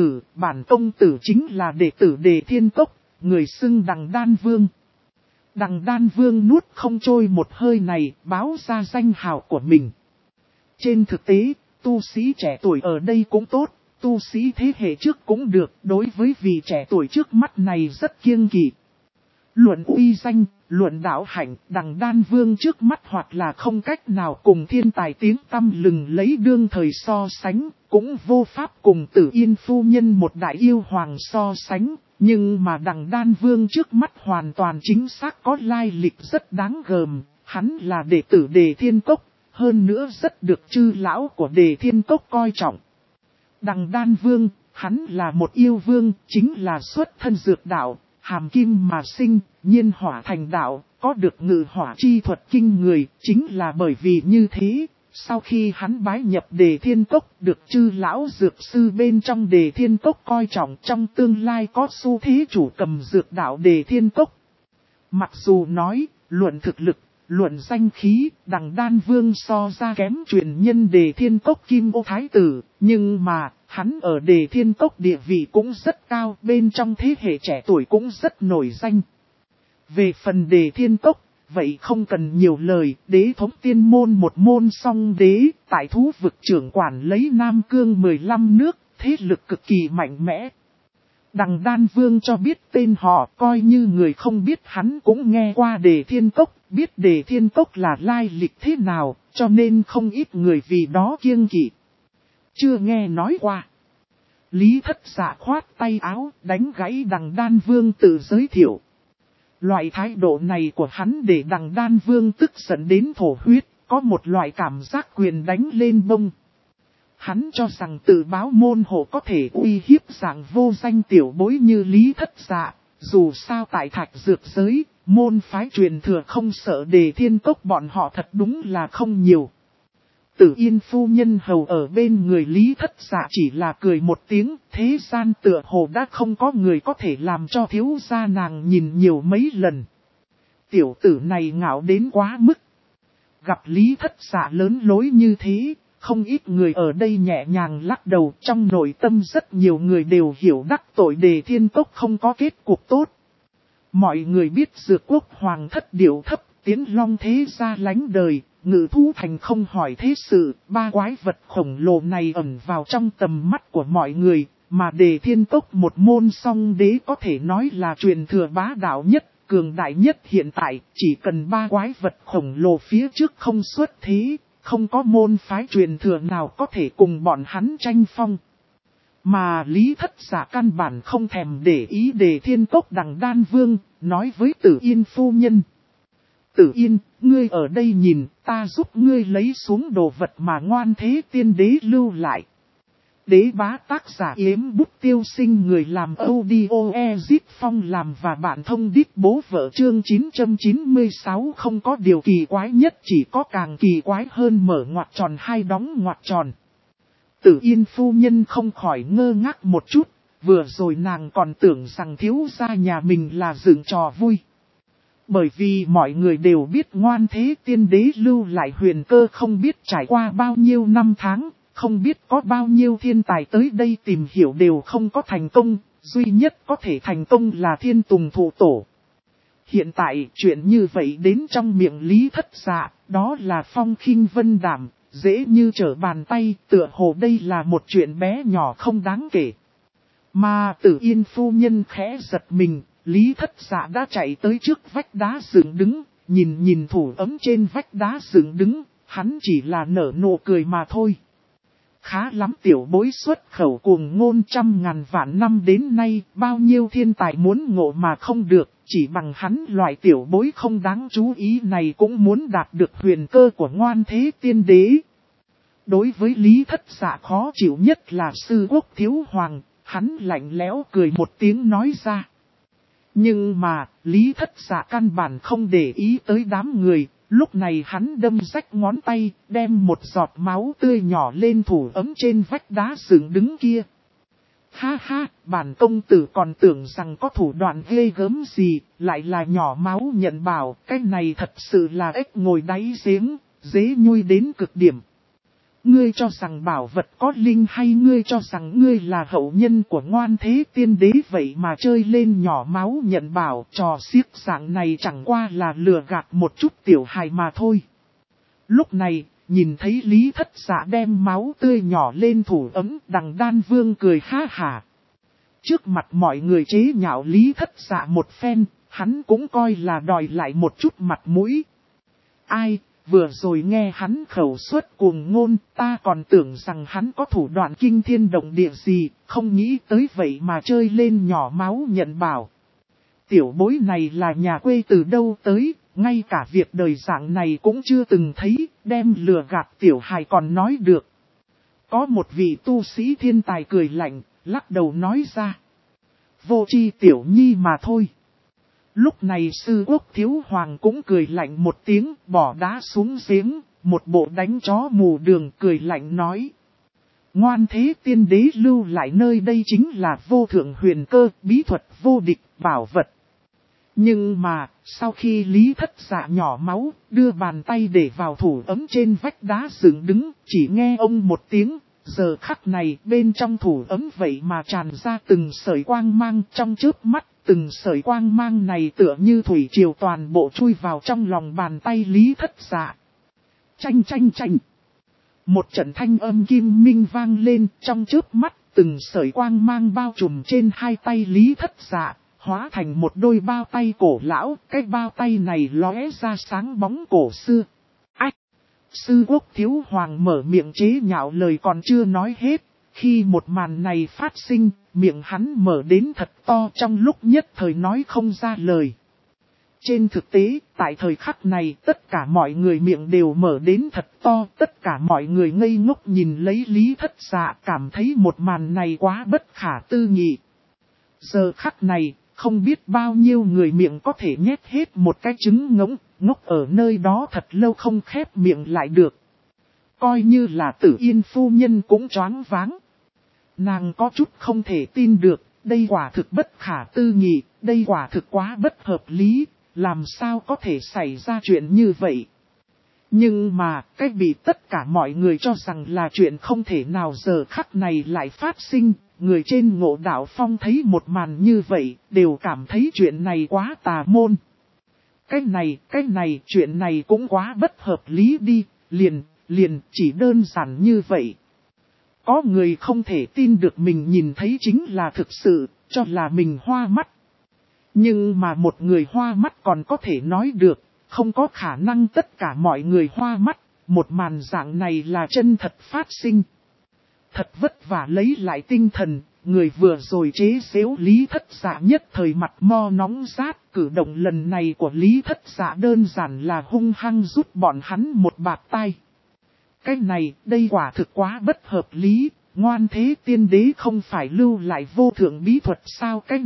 công tử chính là đệ tử Đề Thiên Cốc, người xưng Đằng Đan Vương. Đằng Đan Vương nuốt không trôi một hơi này, báo ra danh hào của mình. Trên thực tế, tu sĩ trẻ tuổi ở đây cũng tốt, tu sĩ thế hệ trước cũng được, đối với vị trẻ tuổi trước mắt này rất kiêng kỵ. Luận uy danh, luận đạo hạnh, Đằng Đan Vương trước mắt hoặc là không cách nào cùng thiên tài tiếng tăm lừng lấy đương thời so sánh, cũng vô pháp cùng Tử Yên phu nhân một đại yêu hoàng so sánh, nhưng mà Đằng Đan Vương trước mắt hoàn toàn chính xác có lai lịch rất đáng gờm, hắn là đệ tử Đề Thiên Cốc, hơn nữa rất được chư lão của Đề Thiên Cốc coi trọng. Đằng Đan Vương, hắn là một yêu vương, chính là xuất thân dược đạo. Hàm kim mà sinh, nhiên hỏa thành đạo, có được ngự hỏa chi thuật kinh người, chính là bởi vì như thế, sau khi hắn bái nhập Đề Thiên Cốc, được chư lão dược sư bên trong Đề Thiên Cốc coi trọng trong tương lai có xu thế chủ cầm dược đạo Đề Thiên Cốc. Mặc dù nói, luận thực lực, luận danh khí, Đằng Đan Vương so ra kém truyền nhân Đề Thiên Cốc Kim Ô Thái Tử, nhưng mà, hắn ở Đề Thiên Cốc địa vị cũng rất cao, bên trong thế hệ trẻ tuổi cũng rất nổi danh. Về phần Đề Thiên Cốc, vậy không cần nhiều lời, đế thống tiên môn một môn song đế, tại thú vực trưởng quản lấy Nam Cương 15 nước, thế lực cực kỳ mạnh mẽ. Đằng Đan Vương cho biết tên họ, coi như người không biết hắn cũng nghe qua Đề Thiên Cốc, biết Đề Thiên Cốc là lai lịch thế nào, cho nên không ít người vì đó kiêng kỵ. Chưa nghe nói qua. Lý Thất Dạ khoát tay áo, đánh gãy Đằng Đan Vương tự giới thiệu. Loại thái độ này của hắn để Đằng Đan Vương tức giận đến thổ huyết, có một loại cảm giác quyền đánh lên bông. Hắn cho rằng tự báo môn hộ có thể uy hiếp dạng vô danh tiểu bối như Lý Thất Dạ, dù sao tại Thạch Dược giới, môn phái truyền thừa không sợ Đề Thiên Cốc bọn họ thật đúng là không nhiều. Tử Yên phu nhân hầu ở bên người Lý Thất Dạ chỉ là cười một tiếng, thế gian tựa hồ đã không có người có thể làm cho thiếu gia nàng nhìn nhiều mấy lần. Tiểu tử này ngạo đến quá mức. Gặp Lý Thất Dạ lớn lối như thế, không ít người ở đây nhẹ nhàng lắc đầu, trong nội tâm rất nhiều người đều hiểu đắc tội Đề Thiên Cốc không có kết cục tốt. Mọi người biết Dược Quốc hoàng thất điệu thấp, Tiến Long thế gia lánh đời, Ngự Thú Thành không hỏi thế sự, ba quái vật khổng lồ này ẩn vào trong tầm mắt của mọi người, mà Đề Thiên Cốc một môn song đế có thể nói là truyền thừa bá đạo nhất, cường đại nhất hiện tại, chỉ cần ba quái vật khổng lồ phía trước không xuất thế, không có môn phái truyền thừa nào có thể cùng bọn hắn tranh phong. Mà Lý Thất Dạ căn bản không thèm để ý Đề Thiên Cốc Đằng Đan Vương, nói với Tử Yên phu nhân. Tử Yên, ngươi ở đây nhìn, ta giúp ngươi lấy xuống đồ vật mà Ngoan Thế Tiên Đế lưu lại. Đế bá tác giả Yếm Bút Tiêu Sinh, người làm audio Ezip Phong làm và bạn thông đít bố vợ chương 996. Không có điều kỳ quái nhất, chỉ có càng kỳ quái hơn mở ngoặc tròn hai đóng ngoặc tròn. Tử Yên phu nhân không khỏi ngơ ngác một chút, vừa rồi nàng còn tưởng rằng thiếu gia nhà mình là dựng trò vui. Bởi vì mọi người đều biết Ngoan Thế Tiên Đế lưu lại huyền cơ không biết trải qua bao nhiêu năm tháng, không biết có bao nhiêu thiên tài tới đây tìm hiểu đều không có thành công, duy nhất có thể thành công là Thiên Tùng Thụ Tổ. Hiện tại chuyện như vậy đến trong miệng Lý Thất Dạ, đó là phong khinh vân đảm, dễ như trở bàn tay, tựa hồ đây là một chuyện bé nhỏ không đáng kể. Mà Tử Yên phu nhân khẽ giật mình, Lý Thất Dạ đã chạy tới trước vách đá dựng đứng, nhìn thủ ấm trên vách đá dựng đứng, hắn chỉ là nở nụ cười mà thôi. Khá lắm, tiểu bối xuất khẩu cuồng ngôn trăm ngàn vạn năm đến nay, bao nhiêu thiên tài muốn ngộ mà không được, chỉ bằng hắn loại tiểu bối không đáng chú ý này cũng muốn đạt được huyền cơ của Ngoan Thế Tiên Đế. Đối với Lý Thất Dạ khó chịu nhất là Sư Quốc Thiếu Hoàng, hắn lạnh lẽo cười một tiếng nói ra. Nhưng mà, Lý Thất Dạ căn bản không để ý tới đám người, lúc này hắn đâm rách ngón tay, đem một giọt máu tươi nhỏ lên thủ ấm trên vách đá dựng đứng kia. Ha ha, bản công tử còn tưởng rằng có thủ đoạn ghê gớm gì, lại là nhỏ máu nhận bảo, cái này thật sự là ếch ngồi đáy giếng, dễ nhui đến cực điểm. Ngươi cho rằng bảo vật có linh hay ngươi cho rằng ngươi là hậu nhân của Ngoan Thế Tiên Đế vậy mà chơi lên nhỏ máu nhận bảo, trò xiếc dạng này chẳng qua là lừa gạt một chút tiểu hài mà thôi. Lúc này, nhìn thấy Lý Thất Dạ đem máu tươi nhỏ lên thủ ấm, Đằng Đan Vương cười ha hả. Trước mặt mọi người chế nhạo Lý Thất Dạ một phen, hắn cũng coi là đòi lại một chút mặt mũi. Ai? Vừa rồi nghe hắn khẩu suất cuồng ngôn, ta còn tưởng rằng hắn có thủ đoạn kinh thiên động địa gì, không nghĩ tới vậy mà chơi lên nhỏ máu nhận bảo. Tiểu bối này là nhà quê từ đâu tới, ngay cả việc đời dạng này cũng chưa từng thấy, đem lừa gạt tiểu hài còn nói được. Có một vị tu sĩ thiên tài cười lạnh, lắc đầu nói ra. Vô tri tiểu nhi mà thôi. Lúc này Sư Quốc Thiếu Hoàng cũng cười lạnh một tiếng, bỏ đá xuống giếng, một bộ đánh chó mù đường cười lạnh nói. Ngoan Thế Tiên Đế lưu lại nơi đây chính là vô thượng huyền cơ, bí thuật vô địch, bảo vật. Nhưng mà, sau khi Lý Thất Dạ nhỏ máu, đưa bàn tay để vào thủ ấm trên vách đá dựng đứng, chỉ nghe ông một tiếng, giờ khắc này bên trong thủ ấm vậy mà tràn ra từng sợi quang mang trong chớp mắt. Từng sợi quang mang này tựa như thủy triều toàn bộ chui vào trong lòng bàn tay Lý Thất Dạ. Chanh chanh chanh. Một trận thanh âm kim minh vang lên trong chớp mắt, từng sợi quang mang bao trùm trên hai tay Lý Thất Dạ, hóa thành một đôi bao tay cổ lão, cái bao tay này lóe ra sáng bóng cổ xưa. Ách! Sư Quốc Thiếu Hoàng mở miệng chế nhạo lời còn chưa nói hết. Khi một màn này phát sinh, miệng hắn mở đến thật to trong lúc nhất thời nói không ra lời. Trên thực tế, tại thời khắc này, tất cả mọi người miệng đều mở đến thật to, tất cả mọi người ngây ngốc nhìn lấy Lý Thất Dạ, cảm thấy một màn này quá bất khả tư nghị. Giờ khắc này, không biết bao nhiêu người miệng có thể nhét hết một cái trứng ngỗng, ngốc ở nơi đó thật lâu không khép miệng lại được. Coi như là Tử Yên phu nhân cũng choáng váng. Nàng có chút không thể tin được, đây quả thực bất khả tư nghị, đây quả thực quá bất hợp lý, làm sao có thể xảy ra chuyện như vậy. Nhưng mà, cái bị tất cả mọi người cho rằng là chuyện không thể nào giờ khắc này lại phát sinh, người trên Ngộ Đạo Phong thấy một màn như vậy, đều cảm thấy chuyện này quá tà môn. Cái này, chuyện này cũng quá bất hợp lý đi, liền, chỉ đơn giản như vậy. Có người không thể tin được mình nhìn thấy chính là thực sự, cho là mình hoa mắt. Nhưng mà một người hoa mắt còn có thể nói được, không có khả năng tất cả mọi người hoa mắt, một màn dạng này là chân thật phát sinh. Thật vất vả lấy lại tinh thần, người vừa rồi chế xếu Lý Thất Dạ nhất thời mặt mo nóng rát, cử động lần này của Lý Thất Dạ đơn giản là hung hăng rút bọn hắn một bạt tay. Cái này, đây quả thực quá bất hợp lý, Ngoan Thế Tiên Đế không phải lưu lại vô thượng bí thuật sao? Cái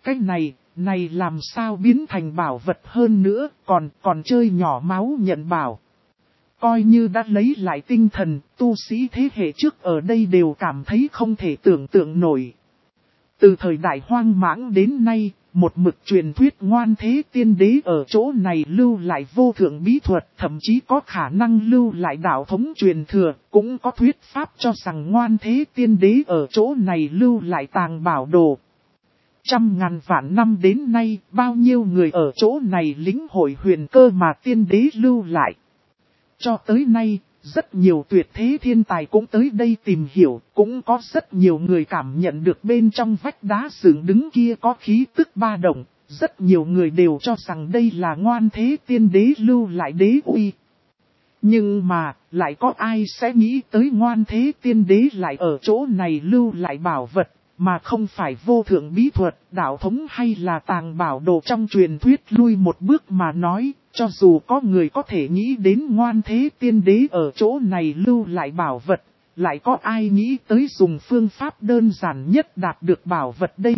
này làm sao biến thành bảo vật hơn nữa, còn chơi nhỏ máu nhận bảo. Coi như đã lấy lại tinh thần, tu sĩ thế hệ trước ở đây đều cảm thấy không thể tưởng tượng nổi. Từ thời đại hoang mãng đến nay, một mực truyền thuyết Ngoan Thế Tiên Đế ở chỗ này lưu lại vô thượng bí thuật, thậm chí có khả năng lưu lại đạo thống truyền thừa, cũng có thuyết pháp cho rằng Ngoan Thế Tiên Đế ở chỗ này lưu lại tàng bảo đồ. Trăm ngàn vạn năm đến nay, bao nhiêu người ở chỗ này lĩnh hội huyền cơ mà Tiên Đế lưu lại. Cho tới nay, rất nhiều tuyệt thế thiên tài cũng tới đây tìm hiểu, cũng có rất nhiều người cảm nhận được bên trong vách đá dựng đứng kia có khí tức ba động, rất nhiều người đều cho rằng đây là Ngoan Thế Tiên Đế lưu lại đế uy. Nhưng mà, lại có ai sẽ nghĩ tới Ngoan Thế Tiên Đế lại ở chỗ này lưu lại bảo vật, mà không phải vô thượng bí thuật, đạo thống hay là tàng bảo đồ trong truyền thuyết. Lui một bước mà nói, cho dù có người có thể nghĩ đến Ngoan Thế Tiên Đế ở chỗ này lưu lại bảo vật, lại có ai nghĩ tới dùng phương pháp đơn giản nhất đạt được bảo vật đây.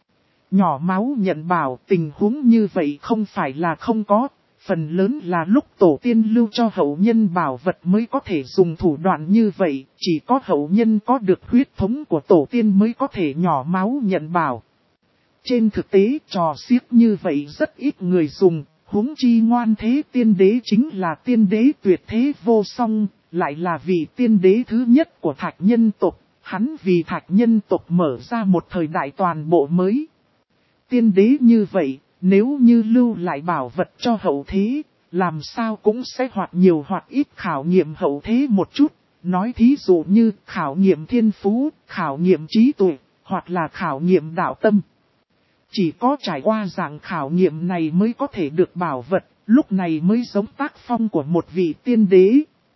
Nhỏ máu nhận bảo tình huống như vậy không phải là không có, phần lớn là lúc tổ tiên lưu cho hậu nhân bảo vật mới có thể dùng thủ đoạn như vậy, chỉ có hậu nhân có được huyết thống của tổ tiên mới có thể nhỏ máu nhận bảo. Trên thực tế trò xiếc như vậy rất ít người dùng, huống chi Ngoan Thế Tiên Đế chính là tiên đế tuyệt thế vô song, lại là vị tiên đế thứ nhất của Thạch nhân tộc, hắn vì Thạch nhân tộc mở ra một thời đại toàn bộ mới. Tiên đế như vậy, nếu như lưu lại bảo vật cho hậu thế, làm sao cũng sẽ hoặc nhiều hoặc ít khảo nghiệm hậu thế một chút, nói thí dụ như khảo nghiệm thiên phú, khảo nghiệm trí tuệ, hoặc là khảo nghiệm đạo tâm. Chỉ có trải qua dạng khảo nghiệm này mới có thể được bảo vật, lúc này mới giống tác phong của một vị tiên đế.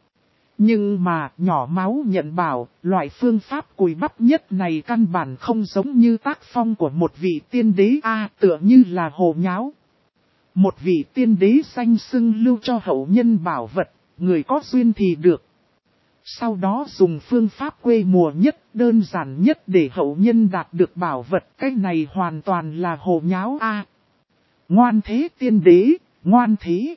Nhưng mà nhỏ máu nhận bảo, loại phương pháp cùi bắp nhất này căn bản không giống như tác phong của một vị tiên đế tựa như là hồ nháo. Một vị tiên đế danh xưng lưu cho hậu nhân bảo vật, người có duyên thì được. Sau đó dùng phương pháp quê mùa nhất, đơn giản nhất để hậu nhân đạt được bảo vật, cái này hoàn toàn là hồ nháo Ngoan Thế Tiên Đế, ngoan thế.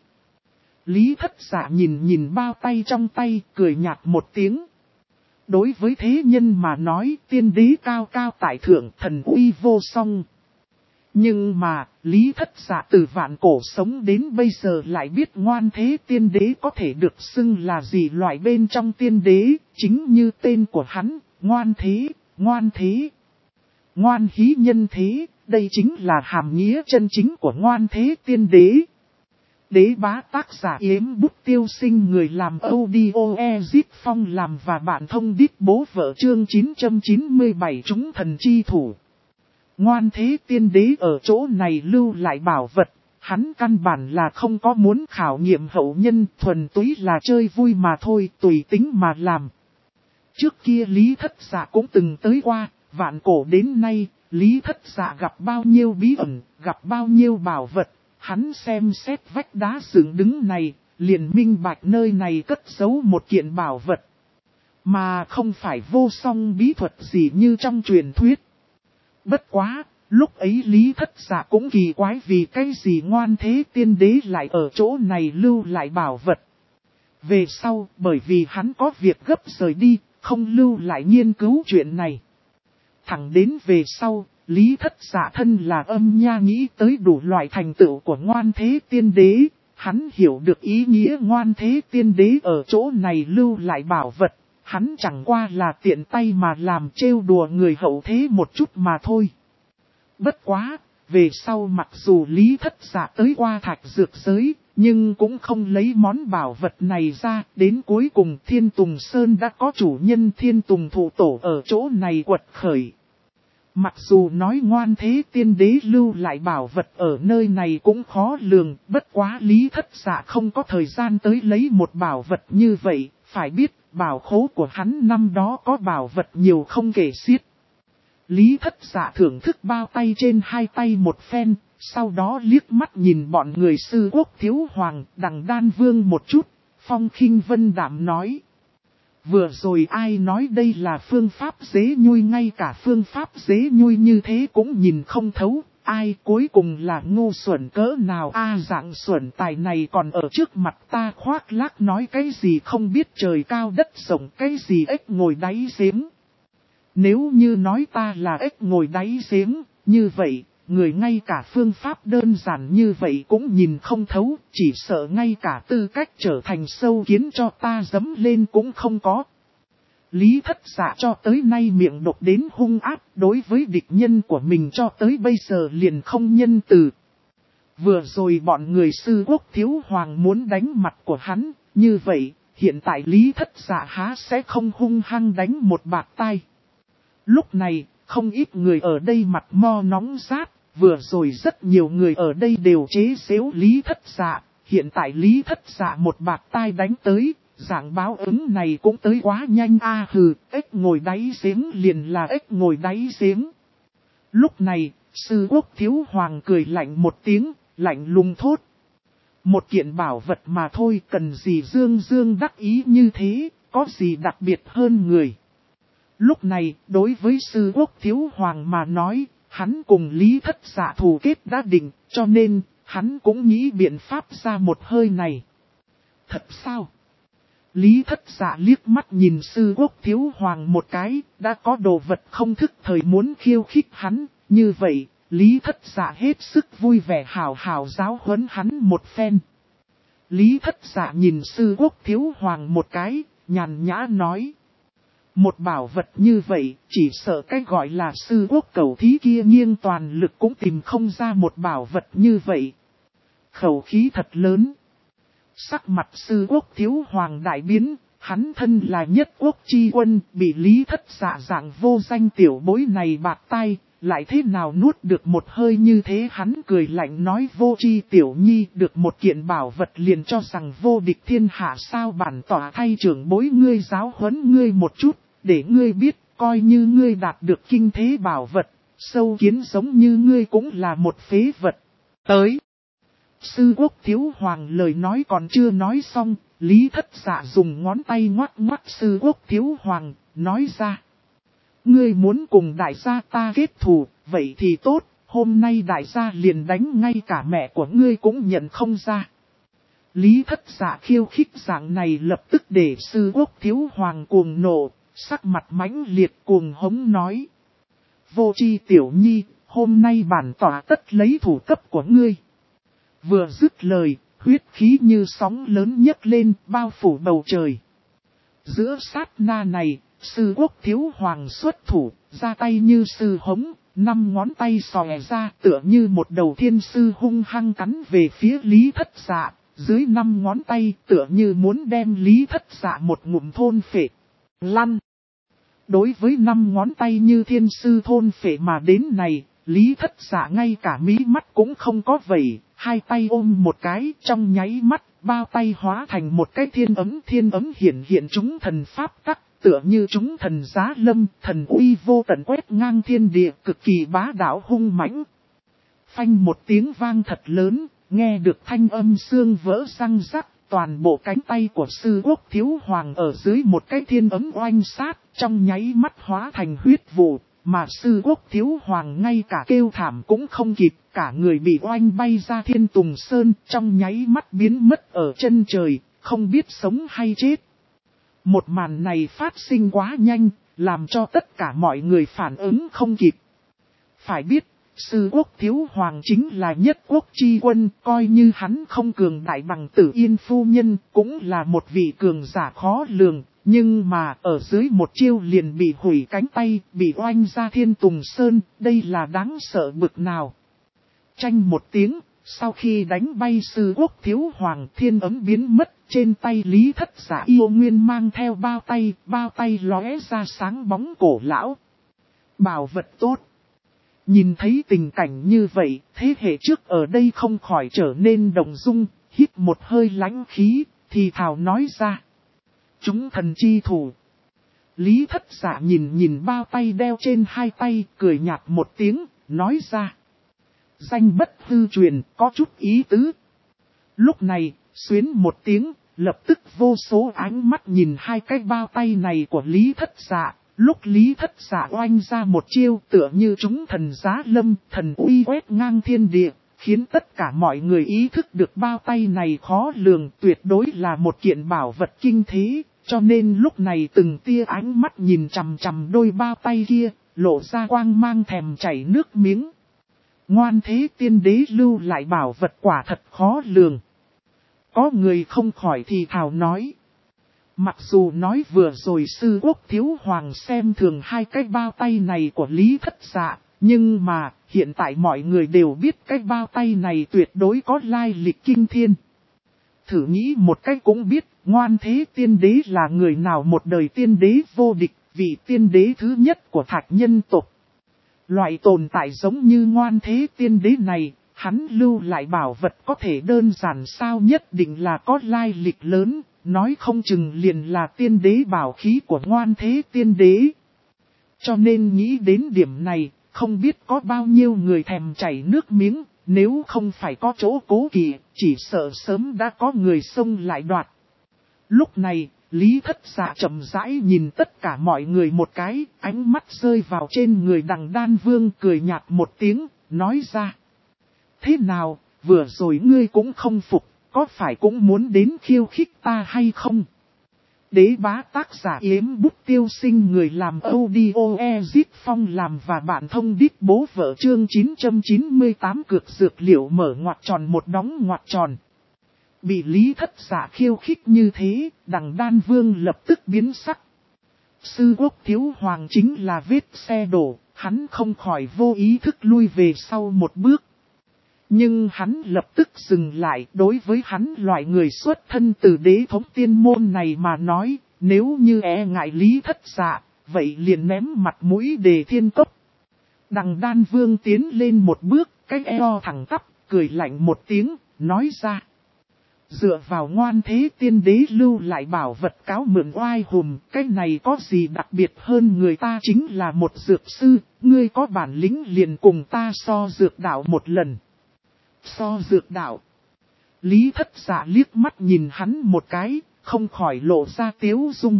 Lý Thất Dạ nhìn bao tay trong tay, cười nhạt một tiếng. Đối với thế nhân mà nói, tiên đế cao cao tại thượng, thần uy vô song. Nhưng mà, Lý Thất Dạ từ vạn cổ sống đến bây giờ lại biết Ngoan Thế Tiên Đế có thể được xưng là gì loại bên trong tiên đế, chính như tên của hắn, ngoan thế, ngoan thế. Ngoan hí nhân thế, đây chính là hàm nghĩa chân chính của Ngoan Thế Tiên Đế. Đế bá tác giả Yếm Bút Tiêu Sinh, người làm audio Ezip Phong làm và bạn thông đít bố vợ chương 997 chúng thần chi thủ. Ngoan Thế Tiên Đế ở chỗ này lưu lại bảo vật, hắn căn bản là không có muốn khảo nghiệm hậu nhân, thuần túy là chơi vui mà thôi, tùy tính mà làm. Trước kia Lý Thất Dạ cũng từng tới qua, vạn cổ đến nay, Lý Thất Dạ gặp bao nhiêu bí ẩn, gặp bao nhiêu bảo vật. Hắn xem xét vách đá dựng đứng này, liền minh bạch nơi này cất giấu một kiện bảo vật. Mà không phải vô song bí thuật gì như trong truyền thuyết. Bất quá, lúc ấy Lý Thất Dạ cũng kỳ quái vì cái gì Ngoan Thế Tiên Đế lại ở chỗ này lưu lại bảo vật. Về sau, bởi vì hắn có việc gấp rời đi, không lưu lại nghiên cứu chuyện này. Thẳng đến về sau, Lý Thất Dạ thân là Âm Nha nghĩ tới đủ loại thành tựu của Ngoan Thế Tiên Đế. Hắn hiểu được ý nghĩa Ngoan Thế Tiên Đế ở chỗ này lưu lại bảo vật. Hắn chẳng qua là tiện tay mà làm trêu đùa người hậu thế một chút mà thôi. Bất quá, về sau mặc dù Lý Thất Dạ tới qua Thạch Dược Giới, nhưng cũng không lấy món bảo vật này ra. Đến cuối cùng Thiên Tùng Sơn đã có chủ nhân Thiên Tùng Thụ Tổ ở chỗ này quật khởi. Mặc dù nói Ngoan Thế Tiên Đế lưu lại bảo vật ở nơi này cũng khó lường, bất quá Lý Thất Dạ không có thời gian tới lấy một bảo vật như vậy, phải biết bảo khố của hắn năm đó có bảo vật nhiều không kể xiết. Lý Thất Dạ thưởng thức bao tay trên hai tay một phen, sau đó liếc mắt nhìn bọn người Sư Quốc Thiếu Hoàng, Đằng Đan Vương một chút, phong khinh vân đạm nói. Vừa rồi ai nói đây là phương pháp dế nhui, ngay cả phương pháp dế nhui như thế cũng nhìn không thấu, ai cuối cùng là ngu xuẩn cỡ nào dạng xuẩn tài này còn ở trước mặt ta khoác lác nói cái gì không biết trời cao đất rộng, cái gì ếch ngồi đáy giếng. Nếu như nói ta là ếch ngồi đáy giếng, như vậy, người ngay cả phương pháp đơn giản như vậy cũng nhìn không thấu, chỉ sợ ngay cả tư cách trở thành sâu kiến cho ta dấm lên cũng không có. Lý Thất Dạ cho tới nay miệng độc đến hung ác, đối với địch nhân của mình cho tới bây giờ liền không nhân từ. Vừa rồi bọn người Sư Quốc Thiếu Hoàng muốn đánh mặt của hắn, như vậy, hiện tại Lý Thất Dạ há sẽ không hung hăng đánh một bạt tai. Lúc này, không ít người ở đây mặt mo nóng rát, vừa rồi rất nhiều người ở đây đều chế giễu Lý Thất Dạ, hiện tại Lý Thất Dạ một bạt tai đánh tới, dạng báo ứng này cũng tới quá nhanh hừ, ếch ngồi đáy giếng liền là ếch ngồi đáy giếng. Lúc này, Sư Quốc Thiếu Hoàng cười lạnh một tiếng, lạnh lùng thốt. Một kiện bảo vật mà thôi, cần gì dương dương đắc ý như thế, có gì đặc biệt hơn người. Lúc này, đối với Sư Quốc Thiếu Hoàng mà nói, hắn cùng Lý Thất Dạ thù kết đã định, cho nên, hắn cũng nghĩ biện pháp ra một hơi này. Thật sao? Lý Thất Dạ liếc mắt nhìn Sư Quốc Thiếu Hoàng một cái, đã có đồ vật không thức thời muốn khiêu khích hắn, như vậy, Lý Thất Dạ hết sức vui vẻ hào hào giáo huấn hắn một phen. Lý Thất Dạ nhìn Sư Quốc Thiếu Hoàng một cái, nhàn nhã nói. Một bảo vật như vậy, chỉ sợ cái gọi là Sư Quốc Cẩu Thí kia nghiêng toàn lực cũng tìm không ra một bảo vật như vậy. Khẩu khí thật lớn. Sắc mặt Sư Quốc Thiếu Hoàng đại biến, hắn thân là nhất quốc chi quân, bị Lý Thất Dạ dạng vô danh tiểu bối này bạt tai, lại thế nào nuốt được một hơi như thế. Hắn cười lạnh nói, vô chi tiểu nhi được một kiện bảo vật liền cho rằng vô địch thiên hạ sao, bản tỏa thay trưởng bối ngươi giáo huấn ngươi một chút, để ngươi biết coi như ngươi đạt được kinh thế bảo vật, sâu kiến giống như ngươi cũng là một phế vật. Tới. Sư Quốc Thiếu Hoàng lời nói còn chưa nói xong, Lý Thất Dạ dùng ngón tay ngoắc ngoắc Sư Quốc Thiếu Hoàng, nói ra. Ngươi muốn cùng đại gia ta kết thù, vậy thì tốt, hôm nay đại gia liền đánh ngay cả mẹ của ngươi cũng nhận không ra. Lý Thất Dạ khiêu khích dạng này lập tức để Sư Quốc Thiếu Hoàng cuồng nộ, sắc mặt mãnh liệt cuồng hống nói. Vô chi tiểu nhi, hôm nay bản tỏa tất lấy thủ cấp của ngươi. Vừa dứt lời, huyết khí như sóng lớn nhấc lên, bao phủ bầu trời. Giữa sát na này, Sư Quốc Thiếu Hoàng xuất thủ, ra tay như sư hống, 5 ngón tay xòe ra tựa như một đầu thiên sư hung hăng cắn về phía Lý Thất Dạ, dưới 5 ngón tay tựa như muốn đem Lý Thất Dạ một ngụm thôn phệ. Lăn! Đối với 5 ngón tay như thiên sư thôn phệ mà đến này, Lý Thất Dạ ngay cả mí mắt cũng không có vẩy, hai tay ôm một cái trong nháy mắt, bao tay hóa thành một cái thiên ấm hiện chúng thần pháp tắc, tựa như chúng thần giá lâm, thần uy vô tận quét ngang thiên địa, cực kỳ bá đạo hung mãnh. Phanh một tiếng vang thật lớn, nghe được thanh âm xương vỡ răng rắc, toàn bộ cánh tay của Sư Quốc Thiếu Hoàng ở dưới một cái thiên ấm oanh sát, trong nháy mắt hóa thành huyết vụ, mà Sư Quốc Thiếu Hoàng ngay cả kêu thảm cũng không kịp, cả người bị oanh bay ra Thiên Tùng Sơn, trong nháy mắt biến mất ở chân trời, không biết sống hay chết. Một màn này phát sinh quá nhanh, làm cho tất cả mọi người phản ứng không kịp. Phải biết, Sư Quốc Thiếu Hoàng chính là nhất quốc chi quân, coi như hắn không cường đại bằng Tử Yên phu nhân, cũng là một vị cường giả khó lường, nhưng mà ở dưới một chiêu liền bị hủy cánh tay, bị oanh ra Thiên Tùng Sơn, đây là đáng sợ bực nào. Tranh một tiếng, sau khi đánh bay Sư Quốc Thiếu Hoàng, thiên ấm biến mất, trên tay Lý Thất Giả yêu nguyên mang theo bao tay lóe ra sáng bóng cổ lão. Bảo vật tốt. Nhìn thấy tình cảnh như vậy, thế hệ trước ở đây không khỏi trở nên động dung, hít một hơi lãnh khí, thì thào nói ra. Chúng thần chi thủ. Lý Thất Giả nhìn bao tay đeo trên hai tay, cười nhạt một tiếng, nói ra. Danh bất hư truyền, có chút ý tứ. Lúc này, xuyến một tiếng, lập tức vô số ánh mắt nhìn hai cái bao tay này của Lý Thất Giả. Lúc Lý Thất Giả oanh ra một chiêu tựa như chúng thần giá lâm, thần uy quét ngang thiên địa, khiến tất cả mọi người ý thức được bao tay này khó lường, tuyệt đối là một kiện bảo vật kinh thế, cho nên lúc này từng tia ánh mắt nhìn chằm chằm đôi bao tay kia, lộ ra quang mang thèm chảy nước miếng. Ngoan Thế Tiên Đế lưu lại bảo vật quả thật khó lường. Có người không khỏi thì thào nói. Mặc dù nói vừa rồi Sư Quốc Thiếu Hoàng xem thường hai cái bao tay này của Lý Thất Giả, nhưng mà hiện tại mọi người đều biết cái bao tay này tuyệt đối có lai lịch kinh thiên. Thử nghĩ một cách cũng biết, Ngoan Thế Tiên Đế là người nào một đời tiên đế vô địch, vị tiên đế thứ nhất của Thạch nhân tộc. Loại tồn tại giống như Ngoan Thế Tiên Đế này, hắn lưu lại bảo vật có thể đơn giản sao, nhất định là có lai lịch lớn. Nói không chừng liền là tiên đế bảo khí của Ngoan Thế Tiên Đế. Cho nên nghĩ đến điểm này, không biết có bao nhiêu người thèm chảy nước miếng, nếu không phải có chỗ cố kỵ, chỉ sợ sớm đã có người xông lại đoạt. Lúc này, Lý Thất Giả chậm rãi nhìn tất cả mọi người một cái, ánh mắt rơi vào trên người Đằng Đan Vương, cười nhạt một tiếng, nói ra. Thế nào, vừa rồi ngươi cũng không phục. Có phải cũng muốn đến khiêu khích ta hay không? Đế bá tác giả Yếm Bút Tiêu Sinh, người làm audio Ezit Phong làm và bạn thông đít bố vợ chương 998 cược dược liệu mở ngoặc tròn một đóng ngoặc tròn. Bị Lý Thất Giả khiêu khích như thế, Đằng Đan Vương lập tức biến sắc. Sư Quốc Thiếu Hoàng chính là vết xe đổ, hắn không khỏi vô ý thức lui về sau một bước. Nhưng hắn lập tức dừng lại, đối với hắn loại người xuất thân từ đế thống tiên môn này mà nói, nếu như e ngại Lý Thất Giả, vậy liền ném mặt mũi Đề Thiên Cốc. Đằng Đan Vương tiến lên một bước, cái eo thẳng tắp, cười lạnh một tiếng, nói ra. Dựa vào Ngoan Thế Tiên Đế lưu lại bảo vật cáo mượn oai hùm, cái này có gì đặc biệt hơn, người ta chính là một dược sư, ngươi có bản lĩnh liền cùng ta so dược đạo một lần. So dược đạo. Lý Thất Giả liếc mắt nhìn hắn một cái, không khỏi lộ ra tiếu dung.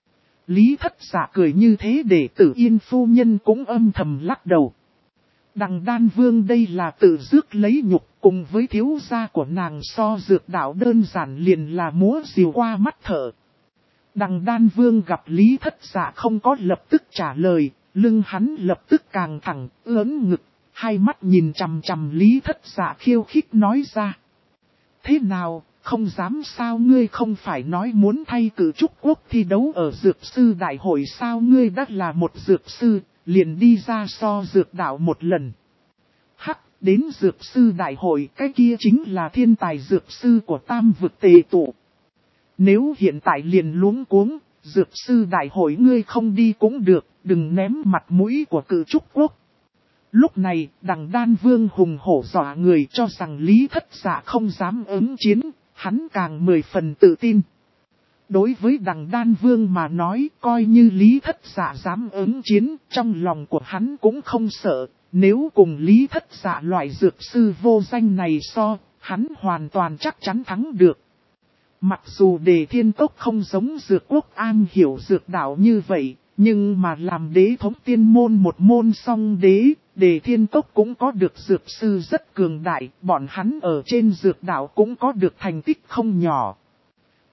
Lý Thất Giả cười như thế để Tử Yên phu nhân cũng âm thầm lắc đầu. Đằng Đan Vương đây là tự rước lấy nhục, cùng với thiếu gia của nàng so dược đạo đơn giản liền là múa rìu qua mắt thợ. Đằng Đan Vương gặp Lý Thất Giả không có lập tức trả lời, lưng hắn lập tức càng thẳng, ớn ngực. Hai mắt nhìn chằm chằm Lý Thất Giả khiêu khích nói ra. Thế nào, không dám sao, ngươi không phải nói muốn thay cử trúc quốc thi đấu ở dược sư đại hội sao, ngươi đã là một dược sư, liền đi ra so dược đạo một lần. Hắc, đến dược sư đại hội, cái kia chính là thiên tài dược sư của tam vực tề tụ. Nếu hiện tại liền luống cuống, dược sư đại hội ngươi không đi cũng được, đừng ném mặt mũi của cử trúc quốc. Lúc này, Đằng Đan Vương hùng hổ dọa người, cho rằng Lý Thất Giả không dám ứng chiến, hắn càng 10 phần tự tin. Đối với Đằng Đan Vương mà nói, coi như Lý Thất Giả dám ứng chiến, trong lòng của hắn cũng không sợ, nếu cùng Lý Thất Giả loại dược sư vô danh này so, hắn hoàn toàn chắc chắn thắng được. Mặc dù Đề Thiên Cốc không giống dược quốc an hiểu dược đạo như vậy, nhưng mà làm đế thống tiên môn một môn song đế, Đề Thiên Cốc cũng có được dược sư rất cường đại, bọn hắn ở trên dược đạo cũng có được thành tích không nhỏ.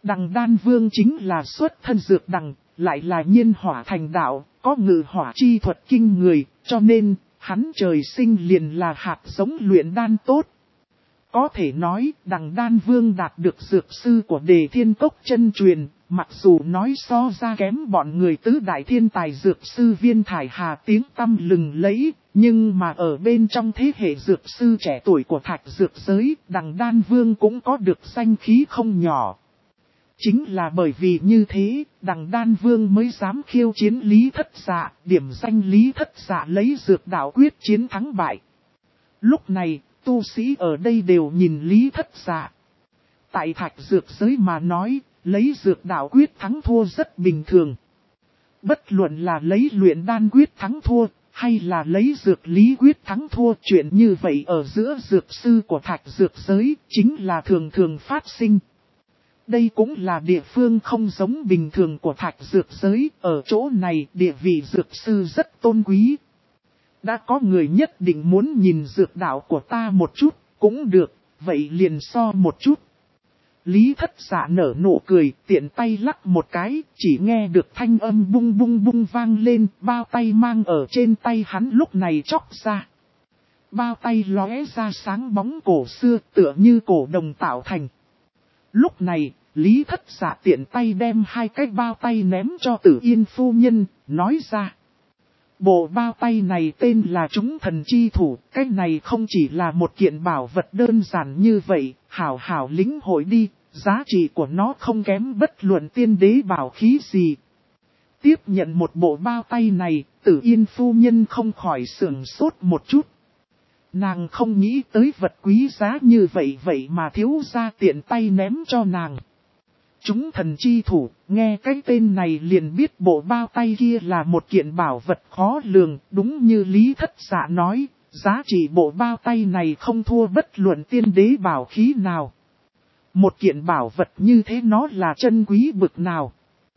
Đằng đan vương chính là xuất thân dược đằng, lại là nhiên hỏa thành đạo, có ngự hỏa chi thuật kinh người, cho nên, hắn trời sinh liền là hạt giống luyện đan tốt. Có thể nói, đằng đan vương đạt được dược sư của Đề Thiên Cốc chân truyền, mặc dù nói so ra kém bọn người tứ đại thiên tài dược sư Viên Thải Hà tiếng tăm lừng lẫy, nhưng mà ở bên trong thế hệ dược sư trẻ tuổi của thạch dược giới, đằng đan vương cũng có được danh khí không nhỏ. Chính là bởi vì như thế, đằng đan vương mới dám khiêu chiến Lý Thất Dạ, điểm danh Lý Thất Dạ lấy dược đạo quyết chiến thắng bại. Lúc này, tu sĩ ở đây đều nhìn Lý Thất Dạ. Tại thạch dược giới mà nói, lấy dược đạo quyết thắng thua rất bình thường. Bất luận là lấy luyện đan quyết thắng thua, hay là lấy dược lý quyết thắng thua, chuyện như vậy ở giữa dược sư của thạch dược giới, chính là thường thường phát sinh. Đây cũng là địa phương không giống bình thường của thạch dược giới, ở chỗ này địa vị dược sư rất tôn quý. Đã có người nhất định muốn nhìn dược đạo của ta một chút, cũng được, vậy liền so một chút. Lý Thất Dạ nở nụ cười, tiện tay lắc một cái, chỉ nghe được thanh âm bung bung bung vang lên, bao tay mang ở trên tay hắn lúc này chóc ra. Bao tay lóe ra sáng bóng cổ xưa tựa như cổ đồng tạo thành. Lúc này, Lý Thất Dạ tiện tay đem hai cái bao tay ném cho Tử Yên phu nhân, nói ra. Bộ bao tay này tên là Chúng Thần Chi Thủ, cái này không chỉ là một kiện bảo vật đơn giản như vậy, hảo hảo lĩnh hội đi, giá trị của nó không kém bất luận tiên đế bảo khí gì. Tiếp nhận một bộ bao tay này, Tử Yên phu nhân không khỏi sửng sốt một chút. Nàng không nghĩ tới vật quý giá như vậy mà thiếu gia tiện tay ném cho nàng. Chúng thần chi thủ, nghe cái tên này liền biết bộ bao tay kia là một kiện bảo vật khó lường, đúng như Lý Thất Dạ nói, giá trị bộ bao tay này không thua bất luận tiên đế bảo khí nào. Một kiện bảo vật như thế nó là chân quý bực nào.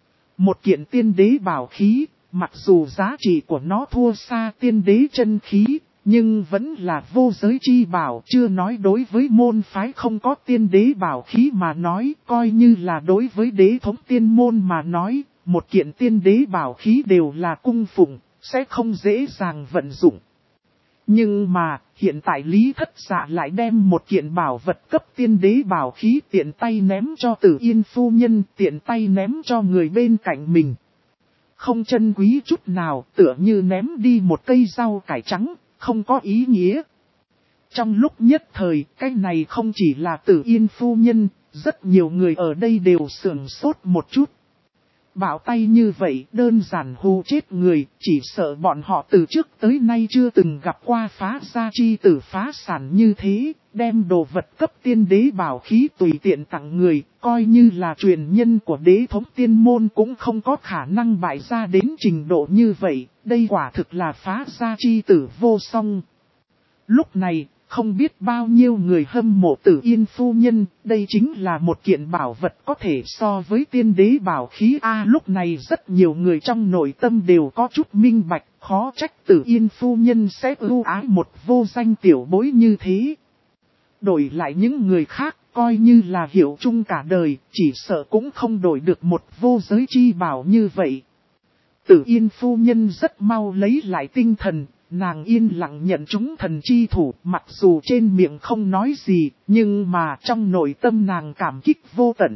Một kiện tiên đế bảo khí, mặc dù giá trị của nó thua xa tiên đế chân khí, nhưng vẫn là vô giới chi bảo, chưa nói đối với môn phái không có tiên đế bảo khí mà nói, coi như là đối với đế thống tiên môn mà nói, một kiện tiên đế bảo khí đều là cung phụng, sẽ không dễ dàng vận dụng. Nhưng mà, hiện tại Lý Thất Dạ lại đem một kiện bảo vật cấp tiên đế bảo khí tiện tay ném cho Tử Yên phu nhân, tiện tay ném cho người bên cạnh mình. Không chân quý chút nào, tựa như ném đi một cây rau cải trắng, không có ý nghĩa. Trong lúc nhất thời, cái này không chỉ là Tử Yên phu nhân, rất nhiều người ở đây đều sửng sốt một chút. Bảo tay như vậy đơn giản hù chết người, chỉ sợ bọn họ từ trước tới nay chưa từng gặp qua phá gia chi tử phá sản như thế, đem đồ vật cấp tiên đế bảo khí tùy tiện tặng người, coi như là truyền nhân của đế thống tiên môn cũng không có khả năng bại ra đến trình độ như vậy, đây quả thực là phá gia chi tử vô song. Lúc này, không biết bao nhiêu người hâm mộ Tử Yên phu nhân, đây chính là một kiện bảo vật có thể so với tiên đế bảo khí A. Lúc này rất nhiều người trong nội tâm đều có chút minh bạch, khó trách Tử Yên phu nhân sẽ ưu ái một vô danh tiểu bối như thế. Đổi lại những người khác, coi như là hiểu chung cả đời, chỉ sợ cũng không đổi được một vô giới chi bảo như vậy. Tử Yên phu nhân rất mau lấy lại tinh thần. Nàng yên lặng nhận chúng thần chi thủ, mặc dù trên miệng không nói gì, nhưng mà trong nội tâm nàng cảm kích vô tận.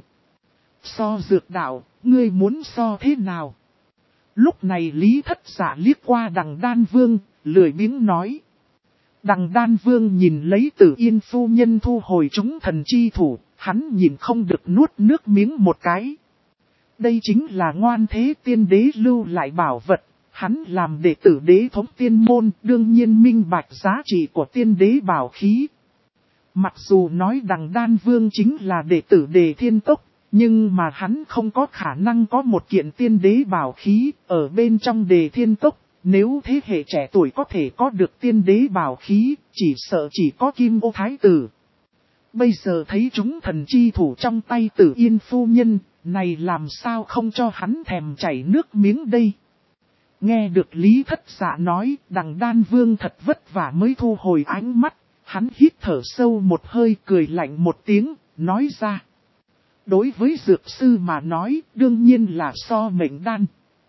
So dược đạo, ngươi muốn so thế nào? Lúc này Lý Thất Dạ liếc qua đằng đan vương, lười biếng nói. Đằng đan vương nhìn lấy Tử Yên phu nhân thu hồi chúng thần chi thủ, hắn nhìn không được nuốt nước miếng một cái. Đây chính là ngoan thế tiên đế lưu lại bảo vật. Hắn làm đệ tử đế thống tiên môn, đương nhiên minh bạch giá trị của tiên đế bảo khí. Mặc dù nói đằng đan vương chính là đệ tử Đề Thiên Cốc, nhưng mà hắn không có khả năng có một kiện tiên đế bảo khí ở bên trong Đề Thiên Cốc. Nếu thế hệ trẻ tuổi có thể có được tiên đế bảo khí, chỉ sợ chỉ có Kim Ô Thái Tử. Bây giờ thấy chúng thần chi thủ trong tay Tử Yên phu nhân, này làm sao không cho hắn thèm chảy nước miếng đây. Nghe được Lý Thất Dạ nói, đằng đan vương thật vất vả mới thu hồi ánh mắt, hắn hít thở sâu một hơi cười lạnh một tiếng, nói ra. Đối với dược sư mà nói, đương nhiên là so mệnh đan.